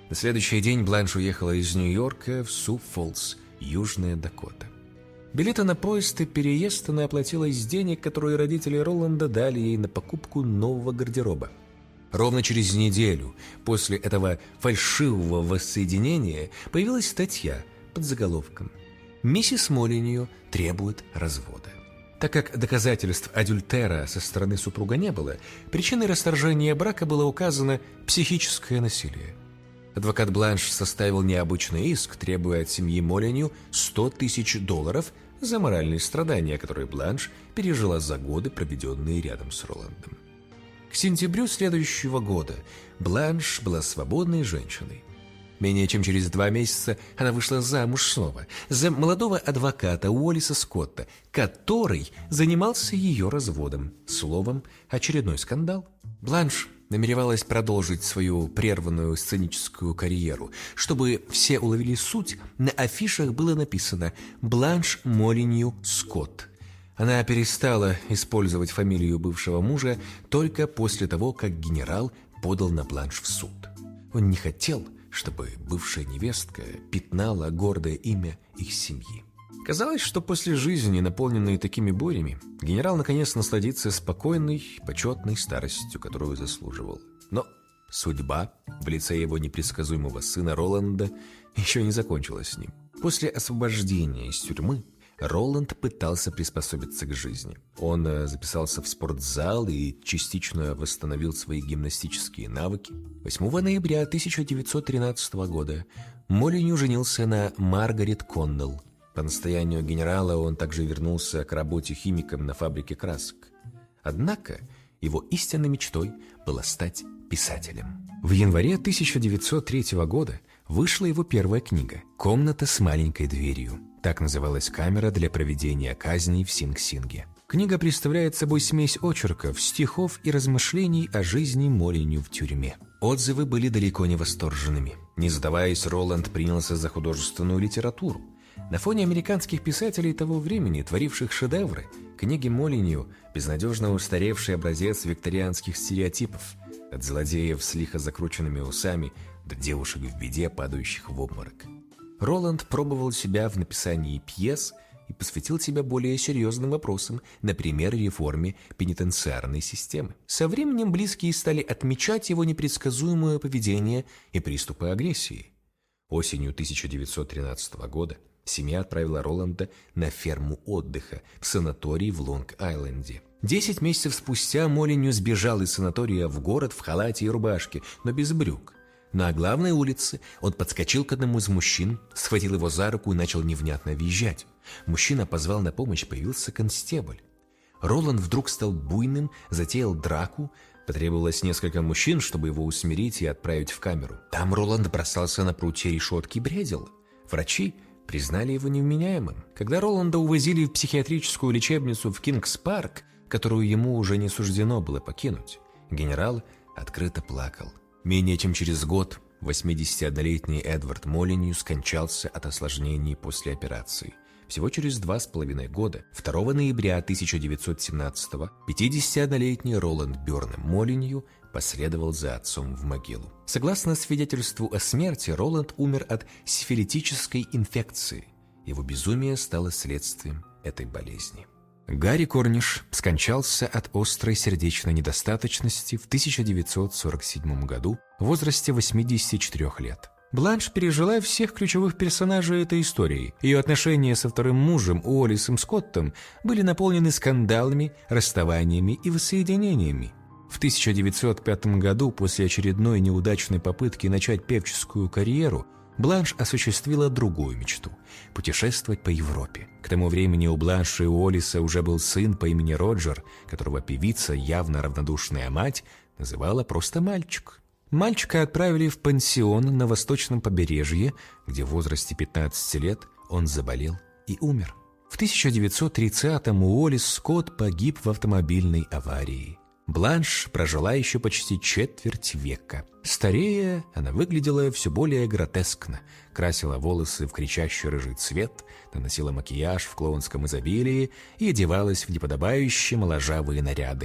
[SPEAKER 1] На следующий день Бланш уехала из Нью-Йорка в Су-Фоллс, Южная Дакота. Билеты на поезд и переезд она оплатила из денег, которые родители Роланда дали ей на покупку нового гардероба. Ровно через неделю после этого фальшивого воссоединения появилась статья под заголовком «Миссис Молинью требует развода». Так как доказательств адюльтера со стороны супруга не было, причиной расторжения брака было указано психическое насилие. Адвокат Бланш составил необычный иск, требуя от семьи Молинью сто тысяч долларов за моральные страдания, которые Бланш пережила за годы, проведенные рядом с Роландом. К сентябрю следующего года Бланш была свободной женщиной. Менее чем через два месяца она вышла замуж снова, за молодого адвоката Уоллиса Скотта, который занимался ее разводом. Словом, очередной скандал. Бланш намеревалась продолжить свою прерванную сценическую карьеру. Чтобы все уловили суть, на афишах было написано «Бланш Молинью Скотт». Она перестала использовать фамилию бывшего мужа только после того, как генерал подал на Бланш в суд. Он не хотел, чтобы бывшая невестка пятнала гордое имя их семьи. Казалось, что после жизни, наполненной такими бурями, генерал наконец насладится спокойной, почетной старостью, которую заслуживал. Но судьба в лице его непредсказуемого сына Роланда еще не закончилась с ним. После освобождения из тюрьмы Роланд пытался приспособиться к жизни. Он записался в спортзал и частично восстановил свои гимнастические навыки. восьмого ноября тысяча девятьсот тринадцатого года Молинью женился на Маргарет Коннелл. По настоянию генерала он также вернулся к работе химиком на фабрике красок. Однако его истинной мечтой было стать писателем. В январе тысяча девятьсот третьего года вышла его первая книга «Комната с маленькой дверью». Так называлась камера для проведения казней в Синг-Синге. Книга представляет собой смесь очерков, стихов и размышлений о жизни Молинью в тюрьме. Отзывы были далеко не восторженными. Не сдаваясь, Роланд принялся за художественную литературу. На фоне американских писателей того времени, творивших шедевры, книги Молинью – безнадежно устаревший образец викторианских стереотипов, от злодеев с лихо закрученными усами до девушек в беде, падающих в обморок. Роланд пробовал себя в написании пьес и посвятил себя более серьезным вопросам, например, реформе пенитенциарной системы. Со временем близкие стали отмечать его непредсказуемое поведение и приступы агрессии. Осенью тысяча девятьсот тринадцатого года семья отправила Роланда на ферму отдыха в санаторий в Лонг-Айленде. Десять месяцев спустя Молинью сбежал из санатория в город в халате и рубашке, но без брюк. На главной улице он подскочил к одному из мужчин, схватил его за руку и начал невнятно визжать. Мужчина позвал на помощь, появился констебль. Роланд вдруг стал буйным, затеял драку. Потребовалось несколько мужчин, чтобы его усмирить и отправить в камеру. Там Роланд бросался на прутья решетки и бредил. Врачи признали его невменяемым. Когда Роланда увозили в психиатрическую лечебницу в Кингс-Парк, которую ему уже не суждено было покинуть, генерал открыто плакал. Менее чем через год восьмидесятиоднолетний Эдвард Молинью скончался от осложнений после операции. Всего через два с половиной года, второго ноября тысяча девятьсот семнадцатого, пятидесятиоднолетний Роланд Бёрнем Молинью последовал за отцом в могилу. Согласно свидетельству о смерти, Роланд умер от сифилитической инфекции. Его безумие стало следствием этой болезни. Гарри Корниш скончался от острой сердечной недостаточности в тысяча девятьсот сорок седьмом году в возрасте восьмидесяти четырёх лет. Бланш пережила всех ключевых персонажей этой истории. Ее отношения со вторым мужем Уоллисом Скоттом были наполнены скандалами, расставаниями и воссоединениями. В тысяча девятьсот пятом году, после очередной неудачной попытки начать певческую карьеру, Бланш осуществила другую мечту – путешествовать по Европе. К тому времени у Бланш и Уоллиса уже был сын по имени Роджер, которого певица, явно равнодушная мать, называла просто «мальчик». Мальчика отправили в пансион на восточном побережье, где в возрасте пятнадцати лет он заболел и умер. В тысяча девятьсот тридцатом Уоллис Скотт погиб в автомобильной аварии. Бланш прожила еще почти четверть века. Старея, она выглядела все более гротескно, красила волосы в кричащий рыжий цвет, наносила макияж в клоунском изобилии и одевалась в неподобающие моложавые наряды.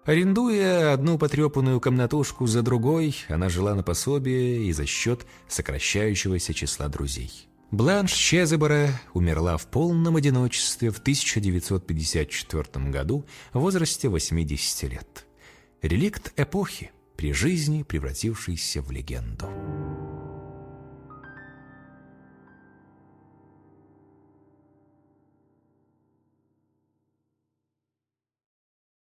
[SPEAKER 1] Арендуя одну потрепанную комнатушку за другой, она жила на пособие и за счет сокращающегося числа друзей. Бланш Чезебора умерла в полном одиночестве в тысяча девятьсот пятьдесят четвёртом году в возрасте восьмидесяти лет. Реликт эпохи, при жизни превратившийся в легенду.